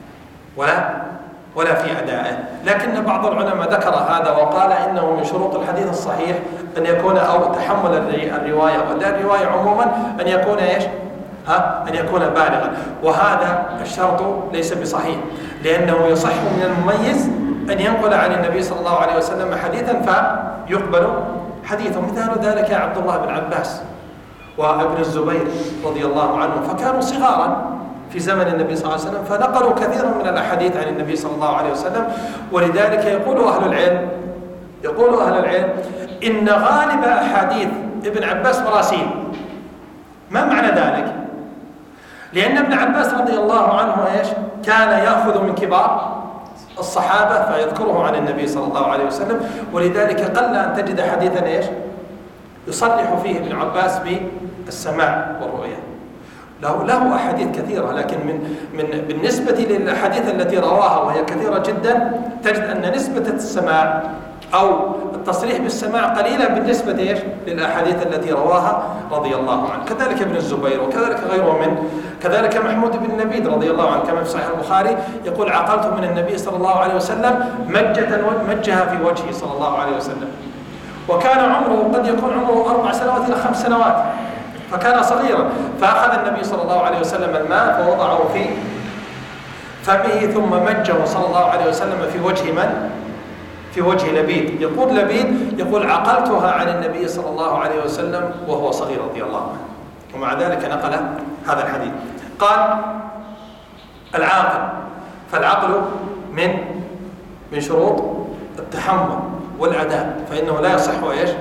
ولا في أدائه، لكن بعض العلماء ذكر هذا وقال إنه من شروط الحديث الصحيح أن يكون أو تحمل الرواية ولا الرواية عموما أن يكون إيش أن يكون بالغا، وهذا الشرط ليس بصحيح، لأنه يصح من المميز أن ينقل عن النبي صلى الله عليه وسلم حديثا فيقبل حديثه. مثال ذلك عبد الله بن عباس وابن الزبير رضي الله عنهم، فكانوا صغارا في زمن النبي صلى الله عليه وسلم، فنقلوا كثيرا من الأحاديث عن النبي صلى الله عليه وسلم. ولذلك يقول أهل العلم إن غالب أحاديث ابن عباس مراسيل. ما معنى ذلك؟ لأن ابن عباس رضي الله عنه إيش كان يأخذ من كبار الصحابة فيذكره عن النبي صلى الله عليه وسلم، ولذلك قل أن تجد حديثا إيش يصرح فيه ابن عباس بالسماع والرؤية. له أحاديث كثيرة، لكن بالنسبة للأحاديث التي رواها وهي كثيرة جدا تجد أن نسبة السماع أو التصريح بالسماع قليلة بالنسبة إيش للأحاديث التي رواها رضي الله عنه. كذلك ابن الزبير وكذلك غيره منه، كذلك محمود بن نبيد رضي الله عنه كما في صحيح البخاري يقول عقلت من النبي صلى الله عليه وسلم مجها في وجهه صلى الله عليه وسلم، وكان عمره قد يكون عمره 4 سنوات إلى 5 سنوات، فكان صغيرا، فأخذ النبي صلى الله عليه وسلم الماء فوضعه في فمه ثم مجه صلى الله عليه وسلم في وجه من؟ في وجه لبيد. يقول عقلتها عن النبي صلى الله عليه وسلم وهو صغير رضي الله عنه، ومع ذلك نقل هذا الحديث. قال العاقل، فالعقل من شروط التحمل والأداء، فإنه لا يصح إيش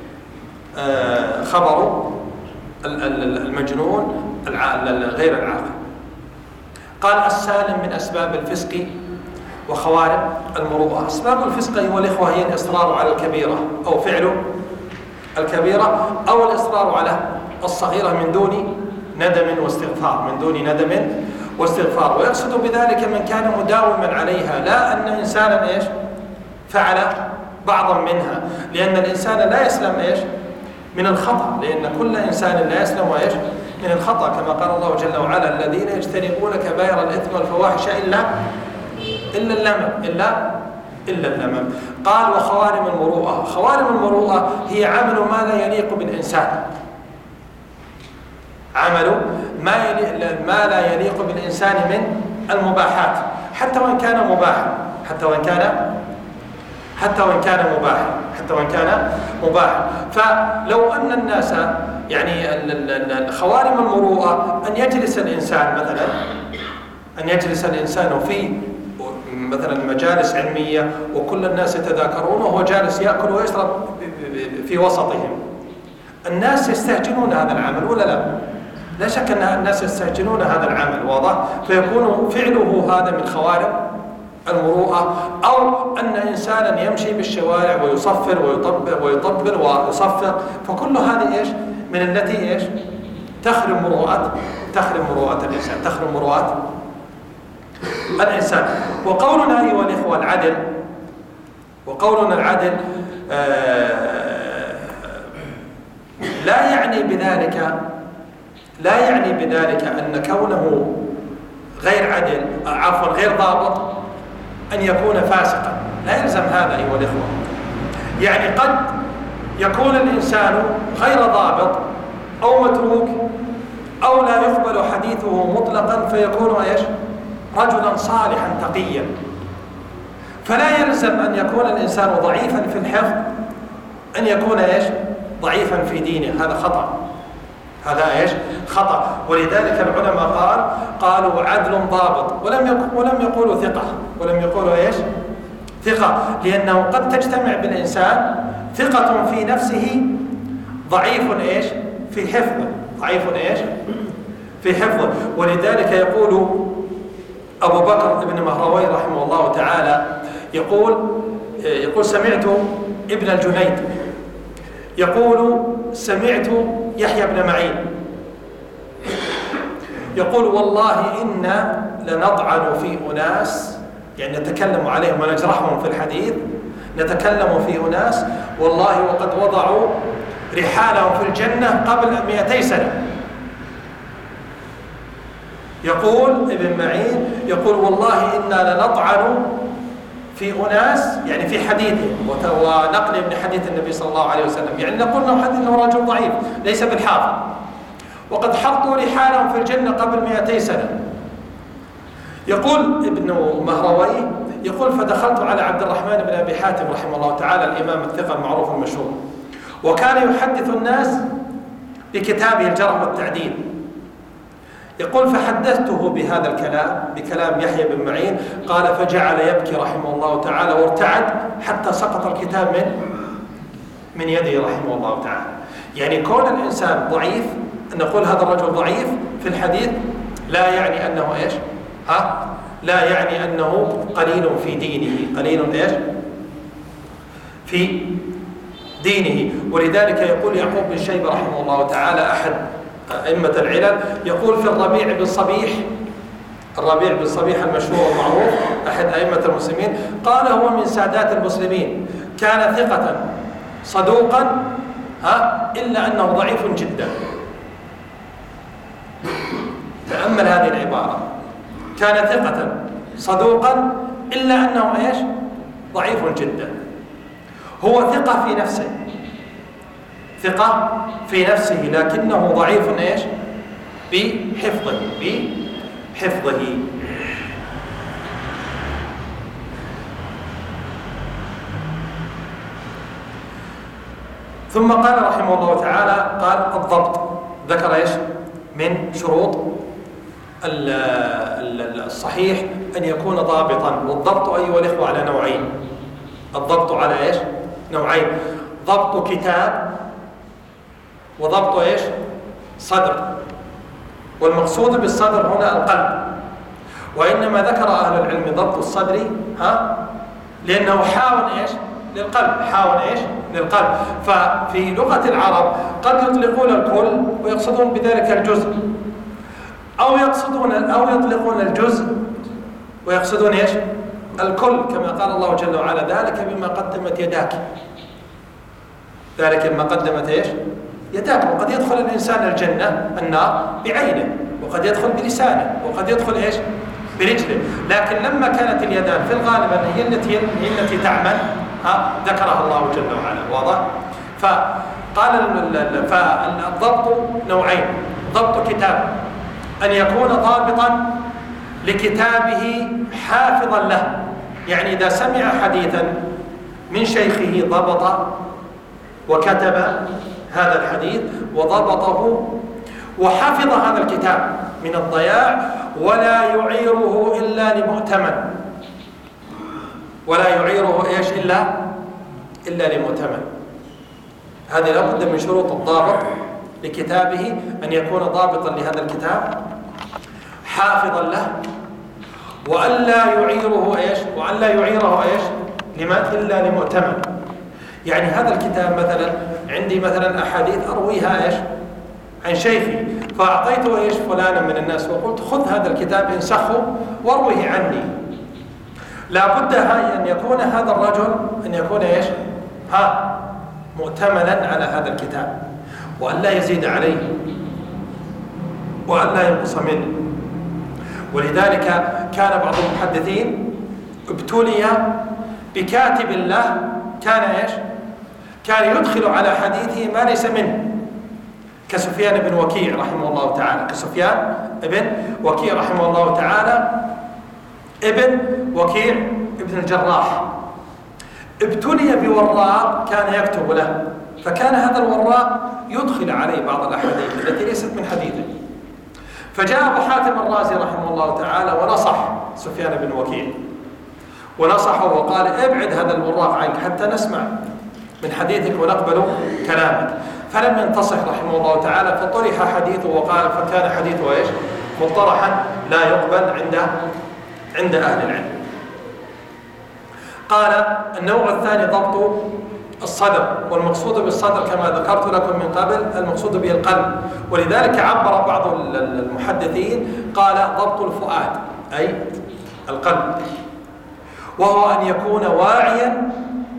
خبر المجنون غير العاقل. قال السالم من أسباب الفسق وخوارم المروءة. أسباب الفسق أيها الإخوة هي الإصرار على الكبيرة أو فعل الكبيرة أو الإصرار على الصغيرة من دون ندم واستغفار، ويقصد بذلك من كان مداوما عليها، لا أن إنسانا إيش فعل بعضا منها، لأن الإنسان لا يسلم إيش من الخطأ، لأن كل إنسان لا يسلم إيش من الخطأ، كما قال الله جل وعلا الذين يجتنبون كبائر الإثم والفواحش إلا اللمم. قال وخوارم المروءة. خوارم المروءة هي عمل ما لا يليق بالإنسان، عمل ما لا يليق بالإنسان من المباحات، حتى وإن كان مباحا. فلو أن الناس يعني خوارم المروءة أن يجلس الإنسان في مثلا مجالس علمية وكل الناس يتذاكرون وهو جالس يأكل ويشرب في وسطهم، الناس يستهجنون هذا العمل ولا لا؟ لا شك أن الناس يستهجنون هذا العمل، واضح؟ فيكون فعله هذا من خوارم المروءة. أو أن إنسانا يمشي بالشوارع ويصفر ويطبل ويصفر، فكل هذه إيش من التي إيش تخرم مروءة الإنسان. وقولنا أيها الإخوة العدل لا يعني بذلك أن كونه غير ضابط أن يكون فاسقا، لا يلزم هذا أيها الإخوة. يعني قد يكون الإنسان غير ضابط أو متروك أو لا يقبل حديثه مطلقا فيكون إيش رجلا صالحا تقيا، فلا يلزم أن يكون الإنسان ضعيفا في الحفظ أن يكون إيش ضعيفا في دينه، هذا إيش خطأ. ولذلك العلماء قالوا عدل ضابط ولم يقولوا إيش ثقة، لأنه قد تجتمع بالإنسان ثقة في نفسه ضعيف إيش في حفظه. ولذلك يقول أبو بكر بن مهروي رحمه الله تعالى يقول سمعت ابن الجنيد يقول سمعت يحيى بن معين يقول والله إنا لنطعن في أناس، يعني نتكلم عليهم ونجرحهم في الحديث، نتكلم في أناس والله وقد وضعوا رحالهم في الجنة قبل 200 سنة. يقول ابن معين يقول والله إنا لنطعن في أناس، يعني في حديثهم ونقل من حديث النبي صلى الله عليه وسلم، يعني نقول إنه رجل ضعيف ليس بالحافظ، وقد حطوا رحالهم في الجنة قبل 200 سنة. يقول ابن مهروي يقول فدخلت على عبد الرحمن بن أبي حاتم رحمه الله تعالى الإمام الثقة المعروف المشهور، وكان يحدث الناس بكتابه الجرح والتعديل. يقول فحدثته بهذا الكلام، بكلام يحيى بن معين، قال فجعل يبكي رحمه الله تعالى وارتعد حتى سقط الكتاب من يده رحمه الله تعالى. يعني كون الإنسان ضعيف، نقول هذا الرجل ضعيف في الحديث، لا يعني أنه إيش؟ لا يعني أنه قليل في دينه، قليل إيش؟ في دينه. ولذلك يقول يعقوب بن شيبة رحمه الله تعالى أحد أئمة العلل، يقول في الربيع بن صبيح المشهور المعروف أحد أئمة المسلمين، قال هو من سادات المسلمين، كان ثقة صدوقا إلا أنه ضعيف جدا. تأمل هذه العبارة، كان ثقة صدوقا إلا أنه إيش؟ ضعيف جدا. هو ثقة في نفسه، ثقة في نفسه، لكنه ضعيف إيش؟ بحفظه. ثم قال رحمه الله تعالى قال الضبط، ذكر إيش؟ من شروط الصحيح أن يكون ضابطا، والضبط أيها الإخوة على نوعين. الضبط على إيش؟ نوعين، ضبط كتاب وضبط إيش؟ صدر. والمقصود بالصدر هنا القلب، وإنما ذكر أهل العلم ضبط الصدر لأنه حاون إيش؟ للقلب، حاون إيش؟ للقلب. ففي لغة العرب قد يطلقون الكل ويقصدون بذلك الجزء، أو يطلقون الجزء ويقصدون إيش؟ الكل، كما قال الله جل وعلا ذلك بما قدمت يداك، ذلك بما قدمت إيش؟ يداك. وقد يدخل الإنسان الجنة النار بعينه، وقد يدخل بلسانه، وقد يدخل إيش؟ برجله. لكن لما كانت اليدان في الغالب هي التي تعمل ذكرها الله جل وعلا، واضح؟ فقال فالضبط نوعين، ضبط كتاب أن يكون ضابطا لكتابه حافظا له، يعني إذا سمع حديثا من شيخه ضبط وكتب هذا الحديث وضبطه وحفظ هذا الكتاب من الضياع، ولا يعيره إلا لمؤتمن، ولا يعيره إيش إلا لمؤتمن. هذه لابد من شروط الضابط لكتابه، أن يكون ضابطا لهذا الكتاب حافظا له، وألا يعيره إيش لما إلا لمؤتمن. يعني هذا الكتاب مثلا عندي مثلا أحاديث أرويها إيش عن شيخي، فأعطيته إيش فلانا من الناس وقلت خذ هذا الكتاب انسخه وارويه عني، لابد أن يكون هذا الرجل أن يكون إيش مؤتمنا على هذا الكتاب، وأن لا يزيد عليه وأن لا ينقص منه. ولذلك كان بعض المحدثين ابتلي بكاتب الله كان إيش؟ كان يدخل على حديثه ما ليس منه، كسفيان بن وكيع رحمه الله تعالى، كسفيان ابن وكيع رحمه الله تعالى ابن وكيع ابن الجراح، ابتلي بوراق كان يكتب له، فكان هذا الوراق يدخل عليه بعض الأحاديث التي ليست من حديثه، فجاء أبو حاتم الرازي رحمه الله تعالى ونصح سفيان بن وكيع، ونصحه وقال ابعد هذا الوراق عنك حتى نسمع من حديثك ونقبل كلامك، فلم ينتصح رحمه الله تعالى، فطرح حديثه وقال فكان حديثه ايش؟ مطرحا لا يقبل عند أهل العلم. قال النوع الثاني ضبط الصدر، والمقصود بالصدر كما ذكرت لكم من قبل المقصود به القلب. ولذلك عبر بعض المحدثين قال ضبط الفؤاد أي القلب، وهو أن يكون واعيا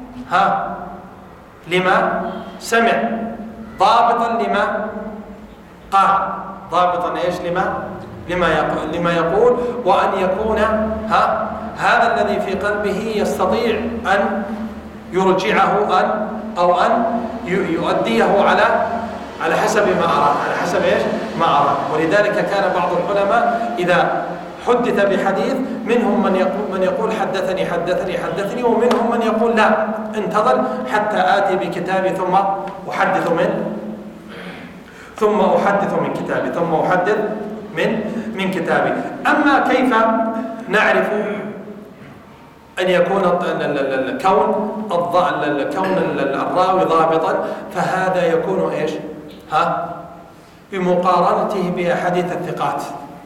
لما سمع، ضابطا لما قال، ضابطا ايش لما يقول، وأن يكون هذا الذي في قلبه يستطيع أن يرجعه أو أن يؤديه على حسب ما أراد، على حسب ايش ما أراد. ولذلك كان بعض العلماء إذا حدث بحديث منهم من يقول حدثني، ومنهم من يقول لا، انتظر حتى آتي بكتابي ثم أحدث من كتابي. أما كيف نعرف أن يكون كون الراوي ضابطا، فهذا يكون ايش بمقارنته بأحاديث الثقات،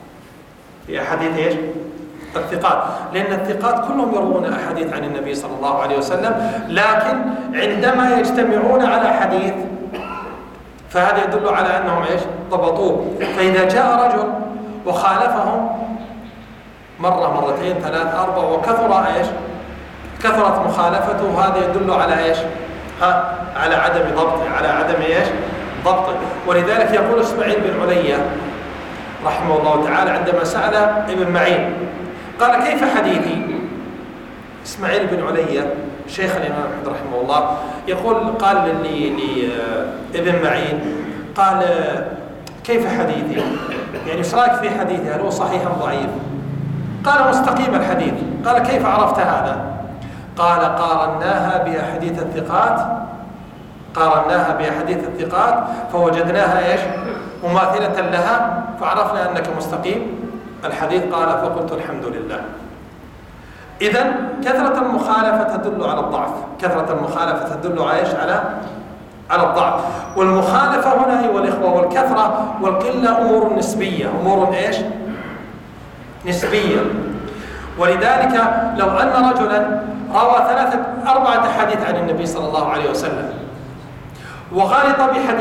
لأن الثقات كلهم يروون أحاديث عن النبي صلى الله عليه وسلم، لكن عندما يجتمعون على حديث فهذا يدل على أنهم ايش ضبطوه. فإذا جاء رجل وخالفهم مرة مرتين ثلاث أربع وكثر ايش كثرت مخالفته، هذا يدل على ايش على عدم ضبطه، على عدم ايش ضبطه. ولذلك يقول إسماعيل بن علية رحمه الله تعالى عندما سأل ابن معين قال كيف حديثي؟ إسماعيل بن علية شيخ الإمام أحمد رحمه الله قال لابن معين قال كيف حديثي؟ يعني ايش رايك في حديثي؟ هل هو صحيح أم ضعيف؟ قال مستقيم الحديث. قال كيف عرفت هذا؟ قال قارناها بأحاديث الثقات فوجدناها ايش مماثلة لها فعرفنا أنك مستقيم الحديث. قال فقلت الحمد لله. إذن كثرة المخالفة تدل على الضعف، على الضعف. والمخالفة هنا أيها الإخوة والكثرة والقلة أمور نسبية، نسبية. ولذلك لو أن رجلا روى 3-4 أحاديث عن النبي صلى الله عليه وسلم وغلط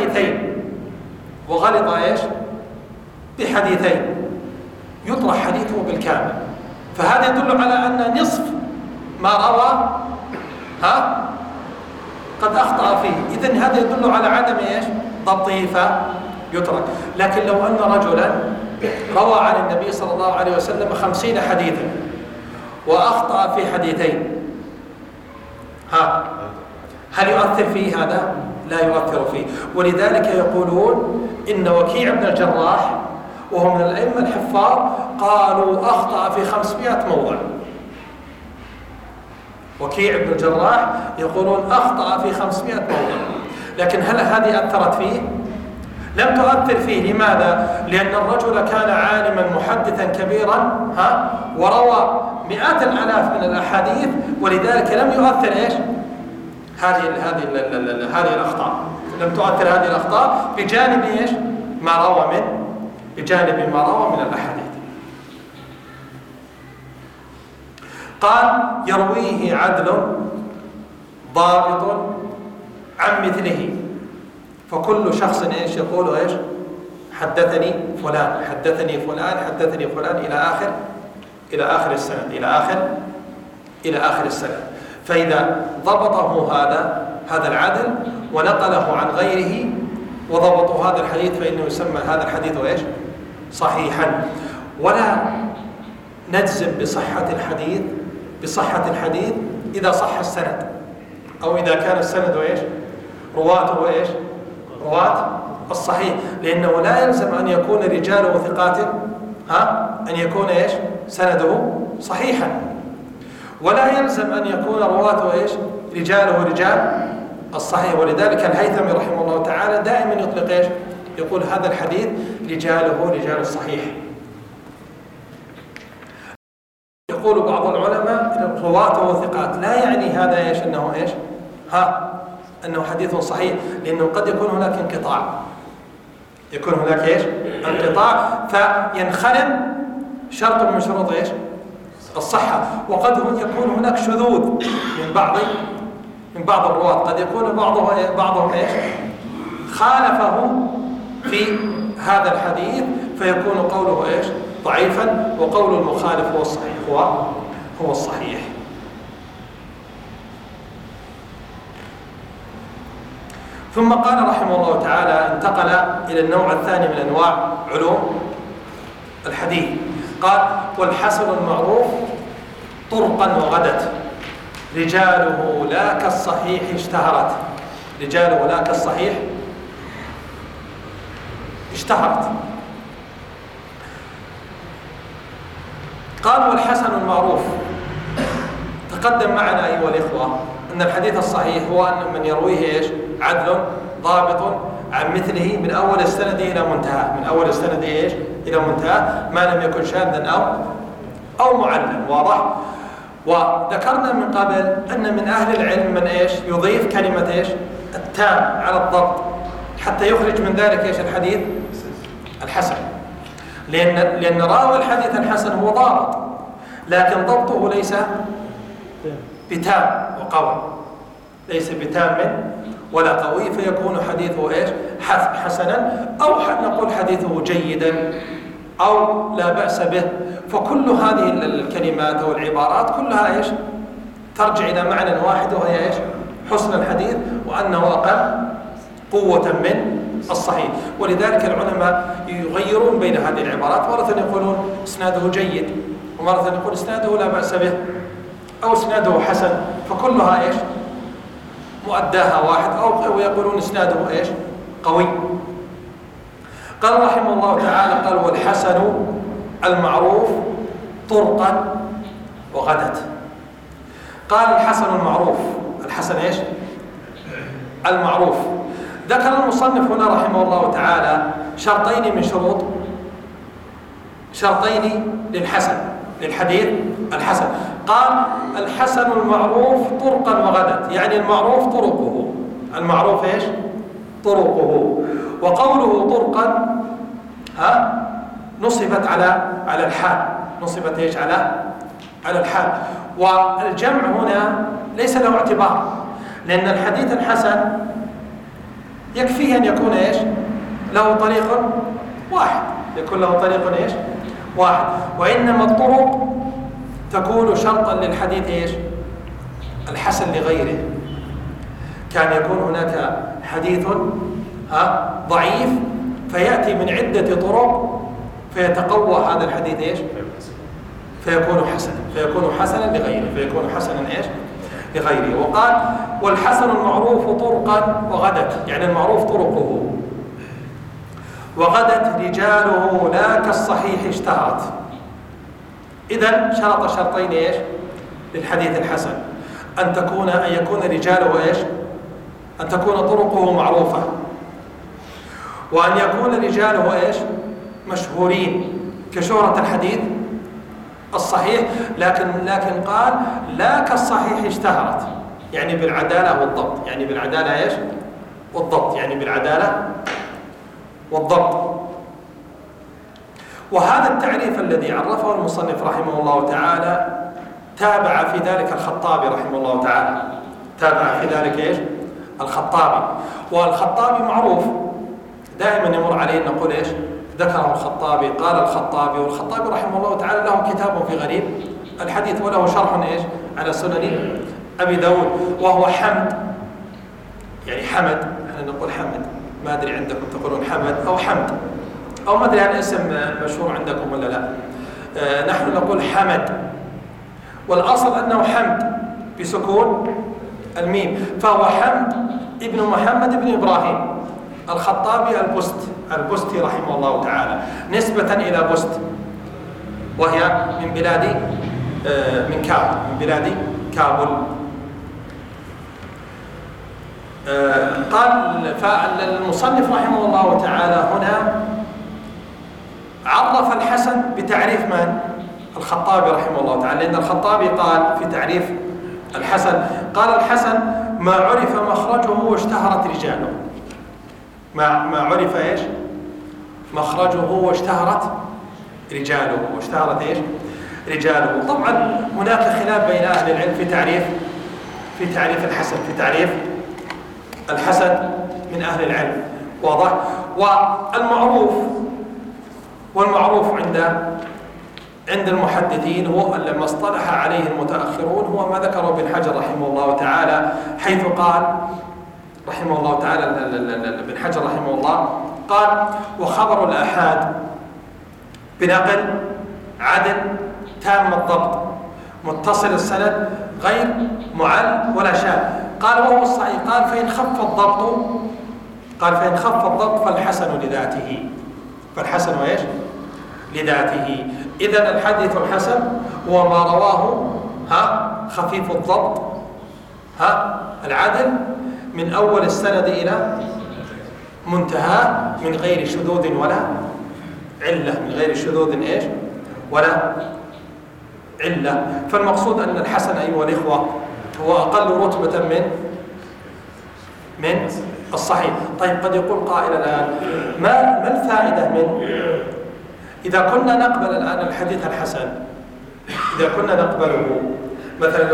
بحديثين يطرح حديثه بالكامل، فهذا يدل على أن نصف ما روى قد أخطأ فيه. إذن هذا يدل على عدم ضبطه فيترك. لكن لو أن رجلا روى عن النبي صلى الله عليه وسلم 50 حديثا وأخطأ في حديثين، هل يؤثر فيه هذا؟ لا يؤثر فيه. ولذلك يقولون إن وكيع بن الجراح وهو من الأئمة الحفاظ قالوا أخطأ في 500 موضع. وكيع بن الجراح يقولون أخطأ في 500 موضع، لكن هل هذه أثرت فيه؟ لم تؤثر فيه. لماذا؟ لأن الرجل كان عالما محدثا كبيرا وروى مئات الآلاف من الأحاديث، ولذلك لم يؤثر هذه الأخطاء، لم تؤثر هذه الأخطاء بجانب ما روى من الأحاديث. قال يرويه عدل ضابط عن مثله، فكل شخص يقول حدثني فلان إلى آخر السند. فإذا ضبطه هذا العدل ونقله عن غيره وضبطوا هذا الحديث فإنه يسمى هذا الحديث صحيحا. ولا نجزم بصحة الحديث إذا صح السند، أو إذا كان السند رواته رواة الصحيح، لأنه لا يلزم أن يكون رجاله ثقات أن يكون سنده صحيحا، ولا يلزم أن يكون رواته رجاله رجال الصحيح. ولذلك الهيثمي رحمه الله تعالى دائما يطلق يقول هذا الحديث رجاله رجال الصحيح. يقول بعض العلماء رواته ثقات، لا يعني هذا أنه حديث صحيح، لأنه قد يكون هناك انقطاع فينخرم شرط من شروط الصحة، وقد يكون هناك شذوذ من من بعض الرواة، قد يكون بعضهم إيش خالفه في هذا الحديث فيكون قوله إيش ضعيفا، وقول المخالف هو الصحيح، هو الصحيح. ثم قال رحمه الله تعالى، انتقل إلى النوع الثاني من أنواع علوم الحديث، قال: والحسن المعروف طرقا وغدت، رجاله لا كالصحيح اشتهرت. رجاله لا كالصحيح اشتهرت. قال: والحسن المعروف، تقدم معنا أيها الإخوة أن الحديث الصحيح هو أن من يرويه إيش عدل ضابط عن مثله من أول السند إلى منتهى، من أول السند إيش إلى منتهى، ما لم يكن شاذا أو معللا. واضح؟ وذكرنا من قبل أن من أهل العلم من إيش يضيف كلمة إيش التام على الضبط حتى يخرج من ذلك إيش الحديث الحسن، لأن راوي الحديث الحسن هو ضابط لكن ضبطه ليس بتام وقوي، ليس بتام ولا قوي، فيكون حديثه إيش حسنا، أو نقول حديثه جيدا أو لا بأس به. فكل هذه الكلمات أو العبارات كلها إيش ترجع إلى معنى واحد، وهي إيش حسن الحديث، وأنه أقل قوة من الصحيح. ولذلك العلماء يغيرون بين هذه العبارات، مرة يقولون إسناده جيد، ومرة يقول إسناده لا بأس به، أو إسناده حسن، فكلها إيش مؤداها واحد، أو يقولون إسناده إيش قوي. قال رحمه الله تعالى: قال: والحسن المعروف طرقا وغدت. قال: الحسن المعروف، الحسن إيش المعروف. ذكر المصنف هنا رحمه الله تعالى شرطين من شرطين للحسن، للحديث الحسن. قال: الحسن المعروف طرقا وغدت، يعني المعروف طرقه، المعروف إيش طرقه. وقوله طرقا نصبت على الحال، نصبت إيش على الحال. والجمع هنا ليس له اعتبار، لأن الحديث الحسن يكفيه أن يكون إيش له طريق واحد، يكون له طريق إيش واحد، وإنما الطرق تكون شرطا للحديث إيش الحسن لغيره. كان يكون هناك حديث ضعيف فيأتي من عدة طرق فيتقوى هذا الحديث إيش فيكون حسنا لغيره. وقال: والحسن المعروف طرقا وغدت، يعني المعروف طرقه، وغدت رجاله لا كالصحيح اشتهرت. إذن شرط شرطين إيش للحديث الحسن: أن يكون رجاله إيش أن تكون طرقه معروفة، وأن يكون رجاله إيش مشهورين كشهرة الحديث الصحيح، لكن قال: لا كالصحيح اشتهرت، يعني بالعدالة والضبط، يعني بالعدالة إيش والضبط، يعني بالعدالة والضبط. وهذا التعريف الذي عرفه المصنف رحمه الله تعالى تابع في ذلك الخطابي رحمه الله تعالى، تابع في ذلك إيش الخطابي. والخطابي معروف دائما يمر عليه نقول إيش ذكره الخطابي، قال الخطابي. والخطابي رحمه الله تعالى له كتاب في غريب الحديث، وله شرح إيش على سنن أبي داود، وهو حمد، يعني حمد، احنا نقول حمد، ما أدري عندكم تقولون حمد أو حمد، أو ما أدري عن اسم مشهور عندكم ولا لا. نحن نقول حمد، والأصل أنه حمد بسكون الميم، فهو حمد ابن محمد بن إبراهيم الخطابي البستي رحمه الله تعالى، نسبة إلى بست، وهي من بلاد كابل. قال: فالمصنف رحمه الله تعالى هنا عرف الحسن بتعريف من؟ الخطابي رحمه الله تعالى، لأن الخطابي قال في تعريف الحسن، قال: الحسن ما عرف مخرجه واشتهرت رجاله. ما عرف إيش مخرجه واشتهرت رجاله، طبعا هناك خلاف بين أهل العلم في تعريف في تعريف الحسن، في تعريف الحسن من أهل العلم. واضح؟ والمعروف عند المحدثين هو لما اصطلح عليه المتأخرون هو ما ذكره ابن حجر رحمه الله تعالى، حيث قال رحمه الله تعالى ابن حجر رحمه الله قال: وخبر الآحاد بنقل عدل تام الضبط متصل السند غير معل ولا شاذ. قال: وهو الصحيح. قال: فإن خف الضبط فالحسن لذاته. فالحسن ايش؟ لذاته. إذن الحديث الحسن هو ما رواه خفيف الضبط العدل من أول السند إلى منتهى من غير شذوذ ولا علة، من غير شذوذ ايش؟ ولا علة. فالمقصود أن الحسن أيها الإخوة هو أقل رتبة من الصحيح. طيب، قد يقول قائل الآن: ما الفائدة من إذا كنا نقبل الآن الحديث الحسن، إذا كنا نقبله، مثلا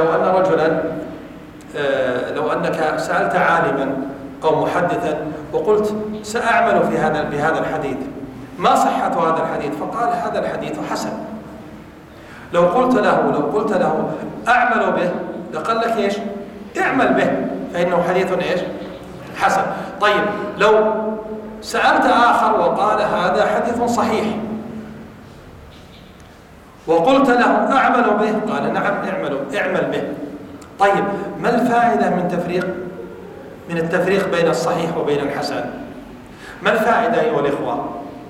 لو أنك سألت عالما أو محدثا وقلت: سأعمل بهذا الحديث، ما صحة هذا الحديث؟ فقال: هذا الحديث حسن. لو قلت له أعمل به، لقال لك إيش؟ اعمل به، فإنه حديث إيش؟ حسن. طيب، لو سألت آخر وقال: هذا حديث صحيح، وقلت له أعمل به، قال: نعم اعمل به. طيب، ما الفائدة من التفريق بين الصحيح وبين الحسن؟ ما الفائدة أيها الإخوة؟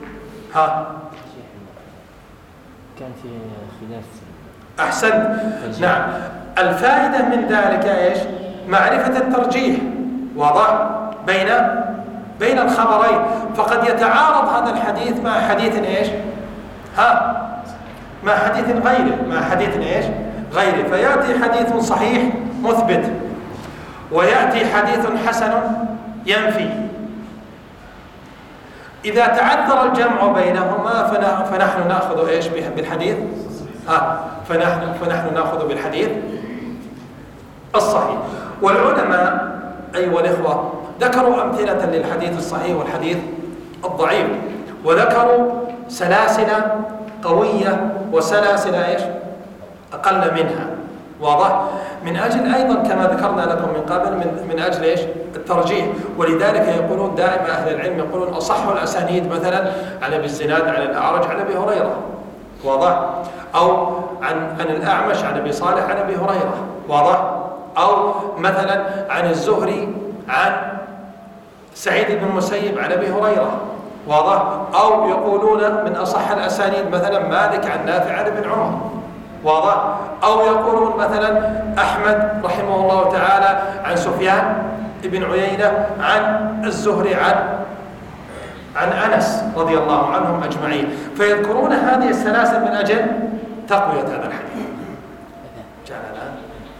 كان في خلاف. أحسنت. نعم، الفائدة من ذلك إيش؟ معرفة الترجيح. واضح؟ بين الخبرين. فقد يتعارض هذا الحديث مع حديث إيش؟ مع حديث إيش؟ غيره. فيأتي حديث صحيح مثبت، ويأتي حديث حسن ينفي. إذا تعذر الجمع بينهما فنحن نأخذ إيش بالحديث؟ فنحن نأخذ بالحديث الصحيح. والعلماء أيها الإخوة ذكروا أمثلة للحديث الصحيح والحديث الضعيف، وذكروا سلاسل قوية وسلاسل إيش؟ أقل منها. واضح؟ من أجل أيضا كما ذكرنا لكم من قبل من أجل إيش؟ الترجيح. ولذلك يقولون دائما أهل العلم يقولون أصح الأسانيد مثلا عن أبي الزناد عن الأعرج عن أبي هريرة. واضح؟ أو عن الأعمش عن أبي صالح عن أبي هريرة. واضح؟ أو مثلا عن الزهري عن سعيد بن المسيب عن أبي هريرة. واضح؟ أو يقولون من أصح الأسانيد مثلا مالك عن نافع عن ابن عمر. واضح؟ أو يقولون مثلا أحمد رحمه الله تعالى عن سفيان بن عيينة عن الزهري عن أنس رضي الله عنهم أجمعين. فيذكرون هذه السلاسل من أجل تقوية هذا الحديث. جعلنا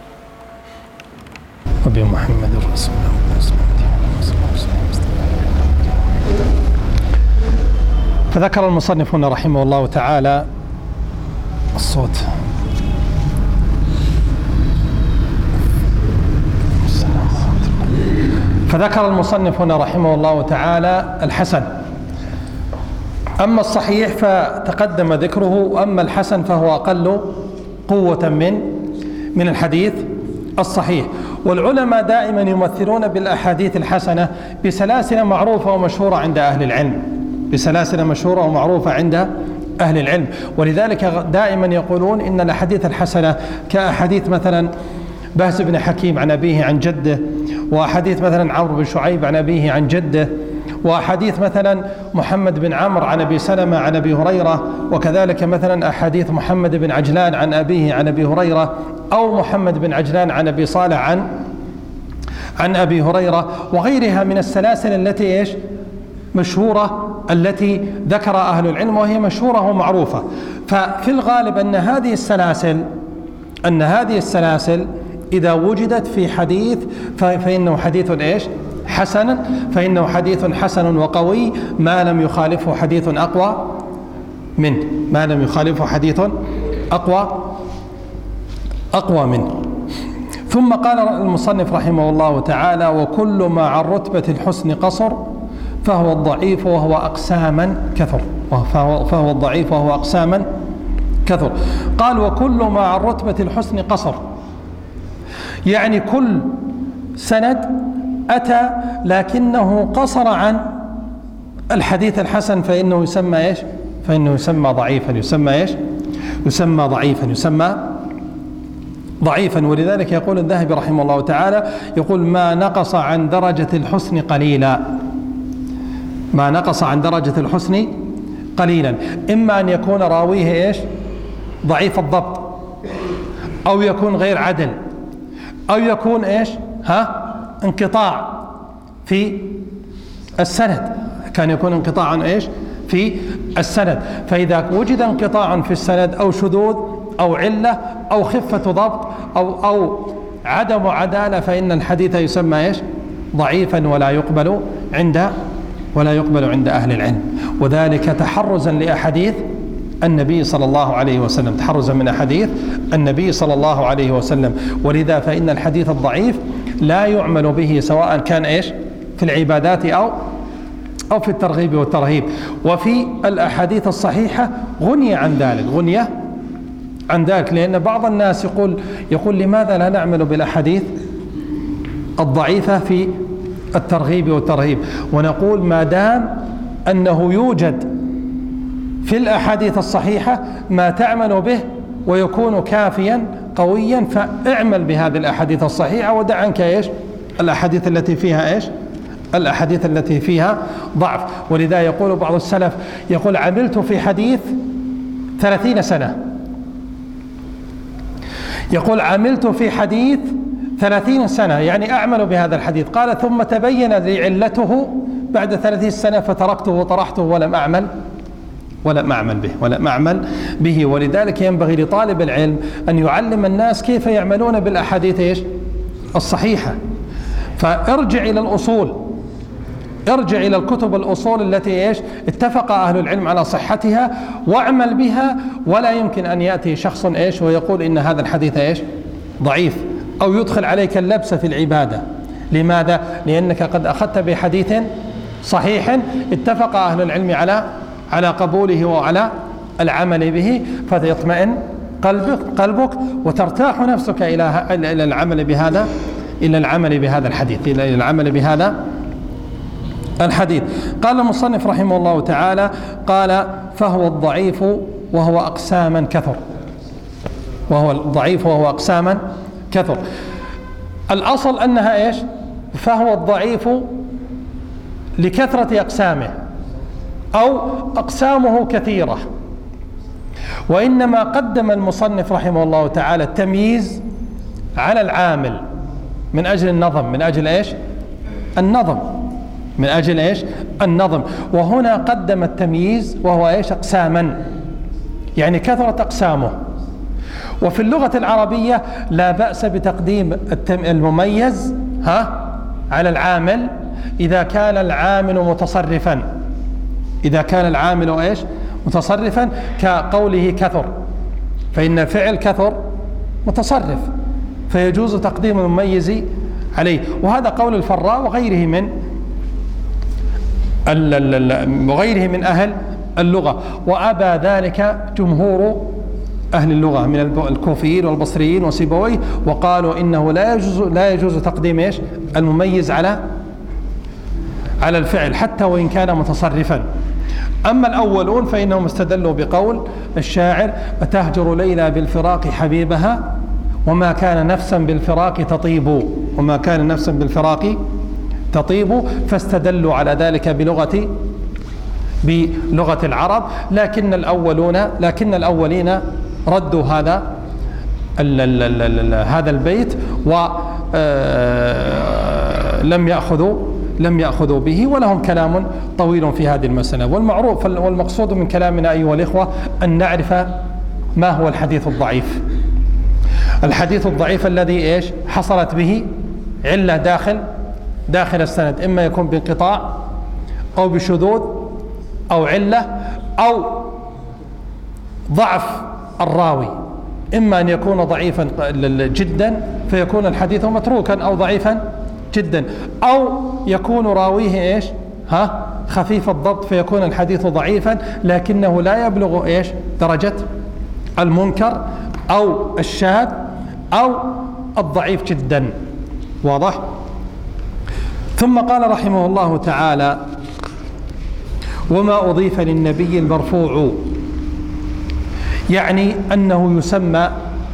وبي محمد رسول الله. فذكر المصنفون رحمه الله تعالى الصوت. فذكر المصنفون رحمه الله تعالى الحسن. أما الصحيح فتقدم ذكره، وأما الحسن فهو أقل قوة من الحديث الصحيح. والعلماء دائما يمثلون بالأحاديث الحسنة بسلاسل معروفة ومشهورة عند أهل العلم، بسلاسل مشهورة ومعروفة عند أهل العلم. ولذلك دائما يقولون إن الأحاديث الحسنة كأحاديث مثلا بهز بن حكيم عن أبيه عن جده، وأحاديث مثلا عمرو بن شعيب عن أبيه عن جده، وأحاديث مثلا محمد بن عمرو عن أبي سلمة عن أبي هريرة، وكذلك مثلا أحاديث محمد بن عجلان عن أبيه عن أبي هريرة، أو محمد بن عجلان عن أبي صالح عن أبي هريرة، وغيرها من السلاسل التي إيش؟ مشهورة، التي ذكر أهل العلم وهي مشهورة ومعروفة. ففي الغالب أن هذه السلاسل إذا وجدت في حديث فإنه حديث إيش؟ حسن، فإنه حديث حسن وقوي ما لم يخالفه حديث أقوى منه، ما لم يخالفه حديث أقوى منه. ثم قال المصنف رحمه الله تعالى: وكل ما عن رتبة الحسن قصر فهو الضعيف وهو أقساما كثر. فهو الضعيف وهو أقساما كثر. قال: وكل ما عن رتبة الحسن قصر، يعني كل سند أتى لكنه قصر عن الحديث الحسن فإنه يسمى إيش؟ فإنه يسمى ضعيفا. يسمى إيش؟ يسمى ضعيفا، يسمى ضعيفا. ولذلك يقول الذهبي رحمه الله تعالى، يقول: ما نقص عن درجة الحسن قليلا. ما نقص عن درجة الحسن قليلا، إما أن يكون راويه إيش؟ ضعيف الضبط، أو يكون غير عدل، أو يكون إيش؟ انقطاع في السند. كان يكون انقطاعا إيش؟ في السند. فإذا وجد انقطاع في السند أو شذوذ أو علة أو خفة ضبط أو عدم عدالة فإن الحديث يسمى إيش؟ ضعيفا ولا يقبل عند أهل العلم. وذلك تحرزا لأحاديث النبي صلى الله عليه وسلم، تحرزا من أحاديث النبي صلى الله عليه وسلم. ولذا فإن الحديث الضعيف لا يعمل به سواء كان إيش؟ في العبادات أو في الترغيب والترهيب. وفي الأحاديث الصحيحة غني عن ذلك، لأن بعض الناس يقول لماذا لا نعمل بالأحاديث الضعيفة في الترغيب والترهيب؟ ونقول: ما دام أنه يوجد في الأحاديث الصحيحة ما تعمل به ويكون كافيا قويا، فاعمل بهذه الأحاديث الصحيحة ودع عنك إيش؟ الأحاديث التي فيها إيش؟ الأحاديث التي فيها ضعف. ولذا يقول بعض السلف، يقول: عملت في حديث 30 سنة. يقول: عملت في حديث 30 سنة، يعني أعمل بهذا الحديث. قال: ثم تبين لي علته بعد 30 سنة فتركته وطرحته ولم أعمل به. ولذلك ينبغي لطالب العلم أن يعلم الناس كيف يعملون بالأحاديث إيش؟ الصحيحة. فارجع إلى الأصول، ارجع إلى الكتب الأصول التي إيش؟ اتفق أهل العلم على صحتها واعمل بها. ولا يمكن أن يأتي شخص إيش؟ ويقول إن هذا الحديث إيش؟ ضعيف، أو يدخل عليك اللبس في العبادة. لماذا؟ لأنك قد أخذت بحديث صحيح اتفق أهل العلم على قبوله وعلى العمل به، فيطمئن قلبك وترتاح نفسك إلى العمل بهذا الحديث. قال المصنف رحمه الله تعالى: قال: فهو الضعيف وهو أقساما كثر. الأصل أنها إيش؟ فهو الضعيف لكثرة أقسامه أو أقسامه كثيرة. وإنما قدم المصنف رحمه الله تعالى التمييز على العامل من أجل النظم، من أجل إيش؟ النظم. وهنا قدم التمييز وهو إيش؟ أقساما، يعني كثرة أقسامه. وفي اللغة العربية لا بأس بتقديم المميز على العامل إذا كان العامل متصرفا. إذا كان العامل إيش؟ متصرفا، كقوله كثر، فإن الفعل كثر متصرف فيجوز تقديم المميز عليه. وهذا قول الفراء وغيره من أهل اللغة. وأبى ذلك جمهور أهل اللغة من الكوفيين والبصريين وسيبويه، وقالوا إنه لا يجوز تقديم إيش؟ المميز على الفعل حتى وإن كان متصرفا. أما الأولون فإنهم استدلوا بقول الشاعر: أتهجر ليلى بالفراق حبيبها وما كان نفسا بالفراق تطيب، فاستدلوا على ذلك بلغة العرب. لكن الأولين ردوا هذا البيت ولم يأخذوا به، ولهم كلام طويل في هذه المسألة. والمعروف والمقصود من كلامنا أيها الإخوة أن نعرف ما هو الحديث الضعيف. الحديث الضعيف الذي إيش؟ حصلت به علة داخل السند، إما يكون بانقطاع أو بشذوذ أو علة أو ضعف الراوي إما أن يكون ضعيفا جدا فيكون الحديث متروكا أو ضعيفا جدا، أو يكون راويه إيش خفيف الضبط فيكون الحديث ضعيفا لكنه لا يبلغ إيش درجة المنكر أو الشاذ أو الضعيف جدا. واضح؟ ثم قال رحمه الله تعالى: وما أضيف للنبي المرفوع، يعني أنه يسمى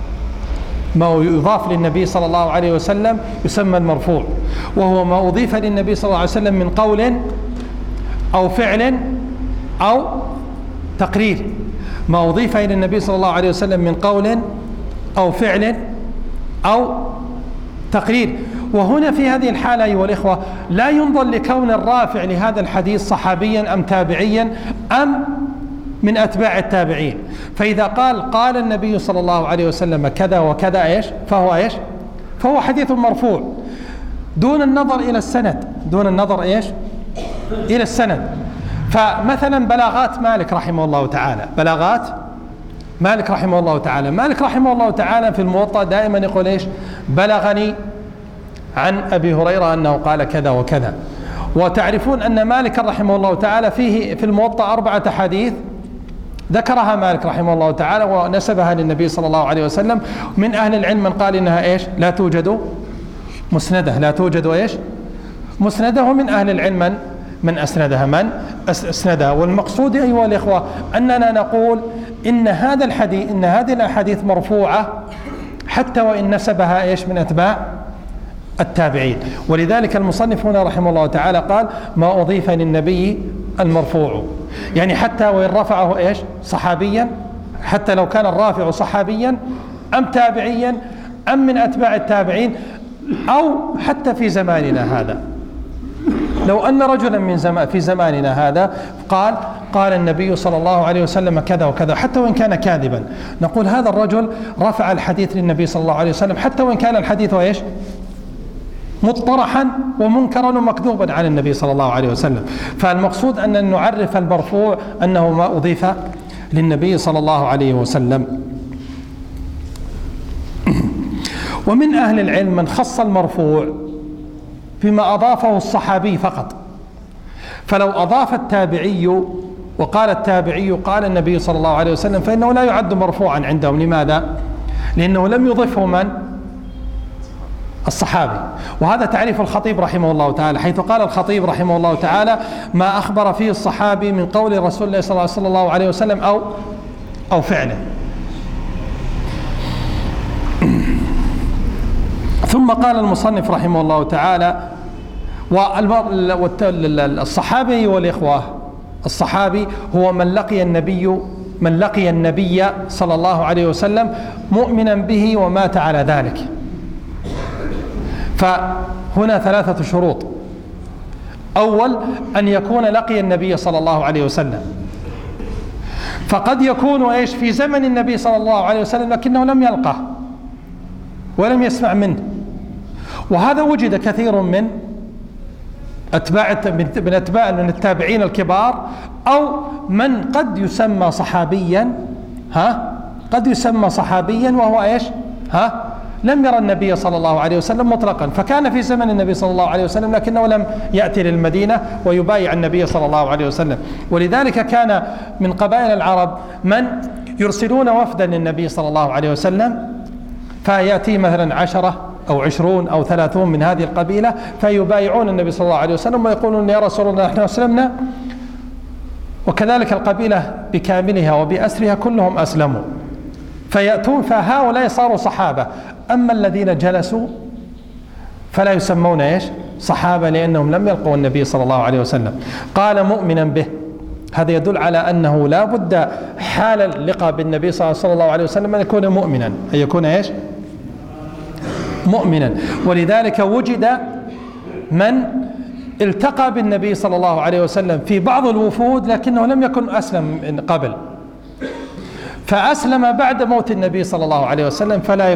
ما يضاف للنبي صلى الله عليه وسلم يسمى المرفوع، وهو ما أضيف للنبي صلى الله عليه وسلم من قول أو فعل أو تقرير. ما أضيف إلى النبي صلى الله عليه وسلم من قول أو فعل أو تقرير. وهنا في هذه الحالة أيها الإخوة لا ينظر لكون الرافع لهذا الحديث صحابيا أم تابعيا أم من أتباع التابعين. فإذا قال النبي صلى الله عليه وسلم كذا وكذا إيش فهو حديث مرفوع دون النظر إلى السند، دون النظر إيش إلى السند. فمثلا بلاغات مالك رحمه الله تعالى، بلاغات مالك رحمه الله تعالى، مالك رحمه الله تعالى في الموطأ دائما يقول إيش بلغني عن أبي هريرة أنه قال كذا وكذا. وتعرفون أن مالك رحمه الله تعالى فيه في الموطأ 4 أحاديث ذكرها مالك رحمه الله تعالى ونسبها للنبي صلى الله عليه وسلم. من أهل العلم من قال إنها إيش لا توجد مسندة، لا توجد إيش مسندة، ومن أهل العلم من أسندها. والمقصود أيها الإخوة أننا نقول إن هذا الحديث، إن هذه الأحاديث مرفوعة حتى وإن نسبها إيش من أتباع التابعين. ولذلك المصنف هنا رحمه الله تعالى قال ما أضيف للنبي المرفوع، يعني حتى وإن رفعه إيش صحابيا، حتى لو كان الرافع صحابيا أم تابعيا أم من أتباع التابعين، أو حتى في زماننا هذا لو أن رجلا في زماننا هذا قال النبي صلى الله عليه وسلم كذا وكذا حتى وإن كان كاذبا، نقول هذا الرجل رفع الحديث للنبي صلى الله عليه وسلم حتى وإن كان الحديث إيش مطرحا ومنكرا ومكذوبا على النبي صلى الله عليه وسلم. فالمقصود أن نعرف المرفوع أنه ما أضيف للنبي صلى الله عليه وسلم. ومن أهل العلم من خص المرفوع بما أضافه الصحابي فقط. فلو أضاف التابعي وقال التابعي قال النبي صلى الله عليه وسلم فإنه لا يعد مرفوعا عندهم. لماذا؟ لأنه لم يضفه من؟ الصحابي. وهذا تعريف الخطيب رحمه الله تعالى، حيث قال الخطيب رحمه الله تعالى ما أخبر فيه الصحابي من قول رسول الله صلى الله عليه وسلم أو فعله. ثم قال المصنف رحمه الله تعالى والصحابي والإخوة، الصحابي هو من لقي النبي صلى الله عليه وسلم مؤمنا به ومات على ذلك. فهنا 3 شروط. أول أن يكون لقي النبي صلى الله عليه وسلم، فقد يكون إيش في زمن النبي صلى الله عليه وسلم لكنه لم يلقه ولم يسمع منه، وهذا وجد كثير من التابعين الكبار، أو من قد يسمى صحابيا قد يسمى صحابيا وهو إيش لم يرى النبي صلى الله عليه وسلم مطلقا، فكان في زمن النبي صلى الله عليه وسلم لكنه لم يأتي للمدينة ويبايع النبي صلى الله عليه وسلم. ولذلك كان من قبائل العرب من يرسلون وفدا للنبي صلى الله عليه وسلم، فيأتي مثلا 10 أو 20 أو 30 من هذه القبيلة فيبايعون النبي صلى الله عليه وسلم ويقولون يا رسول الله نحن أسلمنا، وكذلك القبيلة بكاملها وبأسرها كلهم أسلموا، فيأتون فهؤلاء صاروا صحابة. أما الذين جلسوا فلا يسمون إيش صحابة لأنهم لم يلقوا النبي صلى الله عليه وسلم. قال مؤمنا به، هذا يدل على أنه لا بد حال اللقاء بالنبي صلى الله عليه وسلم أن يكون مؤمنا، أن يكون إيش مؤمنا. ولذلك وجد من التقى بالنبي صلى الله عليه وسلم في بعض الوفود لكنه لم يكن أسلم من قبل، فأسلم بعد موت النبي صلى الله عليه وسلم فلا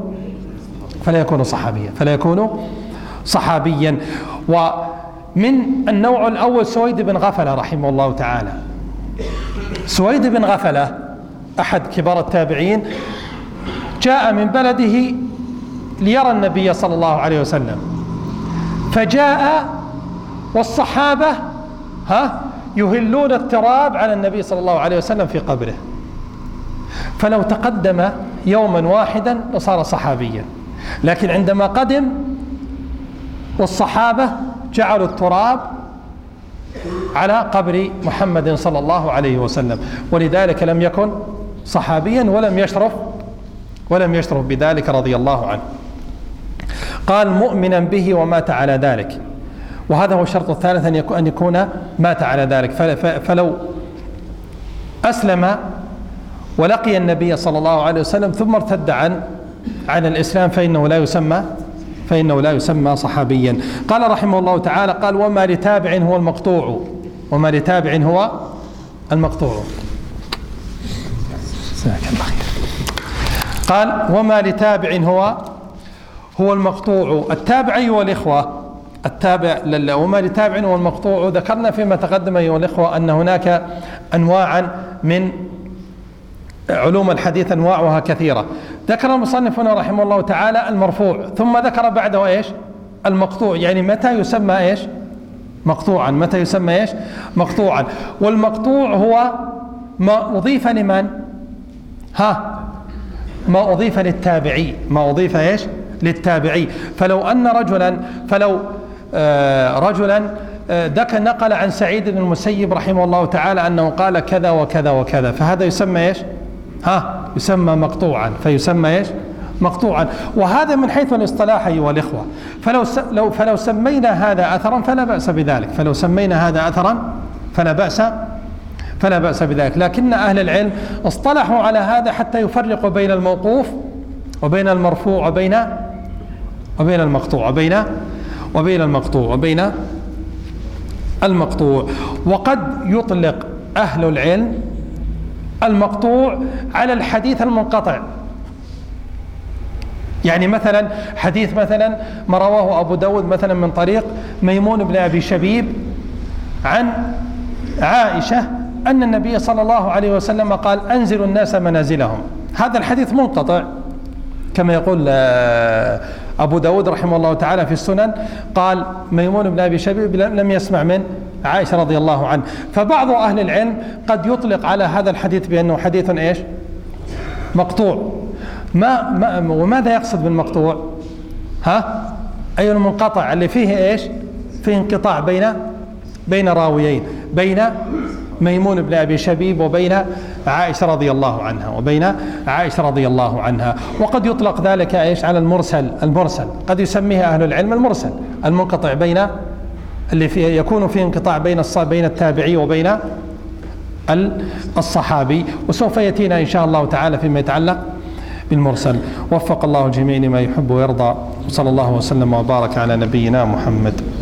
يكون صحابيا. ومن النوع الأول سويد بن غفلة رحمه الله تعالى. سويد بن غفلة أحد كبار التابعين، جاء من بلده ليرى النبي صلى الله عليه وسلم، فجاء والصحابة يهلون التراب على النبي صلى الله عليه وسلم في قبره، فلو تقدم يوما واحدا لصار صحابيا، لكن عندما قدم والصحابة جعلوا التراب على قبر محمد صلى الله عليه وسلم، ولذلك لم يكن صحابيا ولم يشرف بذلك رضي الله عنه. قال مؤمنا به ومات على ذلك، وهذا هو الشرط الثالث أن يكون مات على ذلك. فلو أسلم ولقي النبي صلى الله عليه وسلم ثم ارتد عن الإسلام فإنه لا يسمى صحابيا. قال رحمه الله تعالى قال وما لتابع هو المقطوع، وما لتابع هو المقطوع. قال وما لتابع هو المقطوع. التابع أيها الإخوة، التابع وما لتابع هو المقطوع. ذكرنا فيما تقدم أيها الإخوة أن هناك أنواعا من علوم الحديث، أنواعها كثيرة. ذكر المصنف هنا رحمه الله تعالى المرفوع، ثم ذكر بعده إيش؟ المقطوع، يعني متى يسمى إيش؟ مقطوعا. متى يسمى إيش؟ مقطوعا. والمقطوع هو ما أضيف لمن؟ ما أضيف للتابعي، ما أضيف إيش؟ للتابعي. فلو رجلا نقل عن سعيد بن المسيب رحمه الله تعالى أنه قال كذا وكذا وكذا، فهذا يسمى إيش؟ يسمى مقطوعا، فيسمى إيش؟ مقطوعا. وهذا من حيث الاصطلاح أيها الإخوة. فلو سمينا هذا أثرا فلا بأس بذلك، فلو سمينا هذا أثرا فلا بأس بذلك. لكن أهل العلم اصطلحوا على هذا حتى يفرقوا بين الموقوف وبين المرفوع وبين المقطوع. وقد يطلق أهل العلم المقطوع على الحديث المنقطع. يعني مثلا حديث مثلا ما رواه أبو داود مثلا من طريق ميمون بن أبي شبيب عن عائشة أن النبي صلى الله عليه وسلم قال أنزلوا الناس منازلهم. هذا الحديث منقطع كما يقول أبو داود رحمه الله تعالى في السنن، قال ميمون بن أبي شبيب لم يسمع من عائشة رضي الله عنه. فبعض أهل العلم قد يطلق على هذا الحديث بأنه حديث إيش؟ مقطوع. وماذا يقصد بالمقطوع؟ أي المنقطع اللي فيه إيش؟ فيه انقطاع بين راويين، بين ميمون بن أبي شبيب وبين عائشة رضي الله عنها. وقد يطلق ذلك إيش؟ على المرسل قد يسميه أهل العلم المرسل، المنقطع بين اللي فيه يكون فيه انقطاع بين التابعي وبين الصحابي. وسوف يأتينا إن شاء الله تعالى فيما يتعلق بالمرسل. وفق الله الجميع لما يحب ويرضى، وصلى الله وسلم وبارك على نبينا محمد.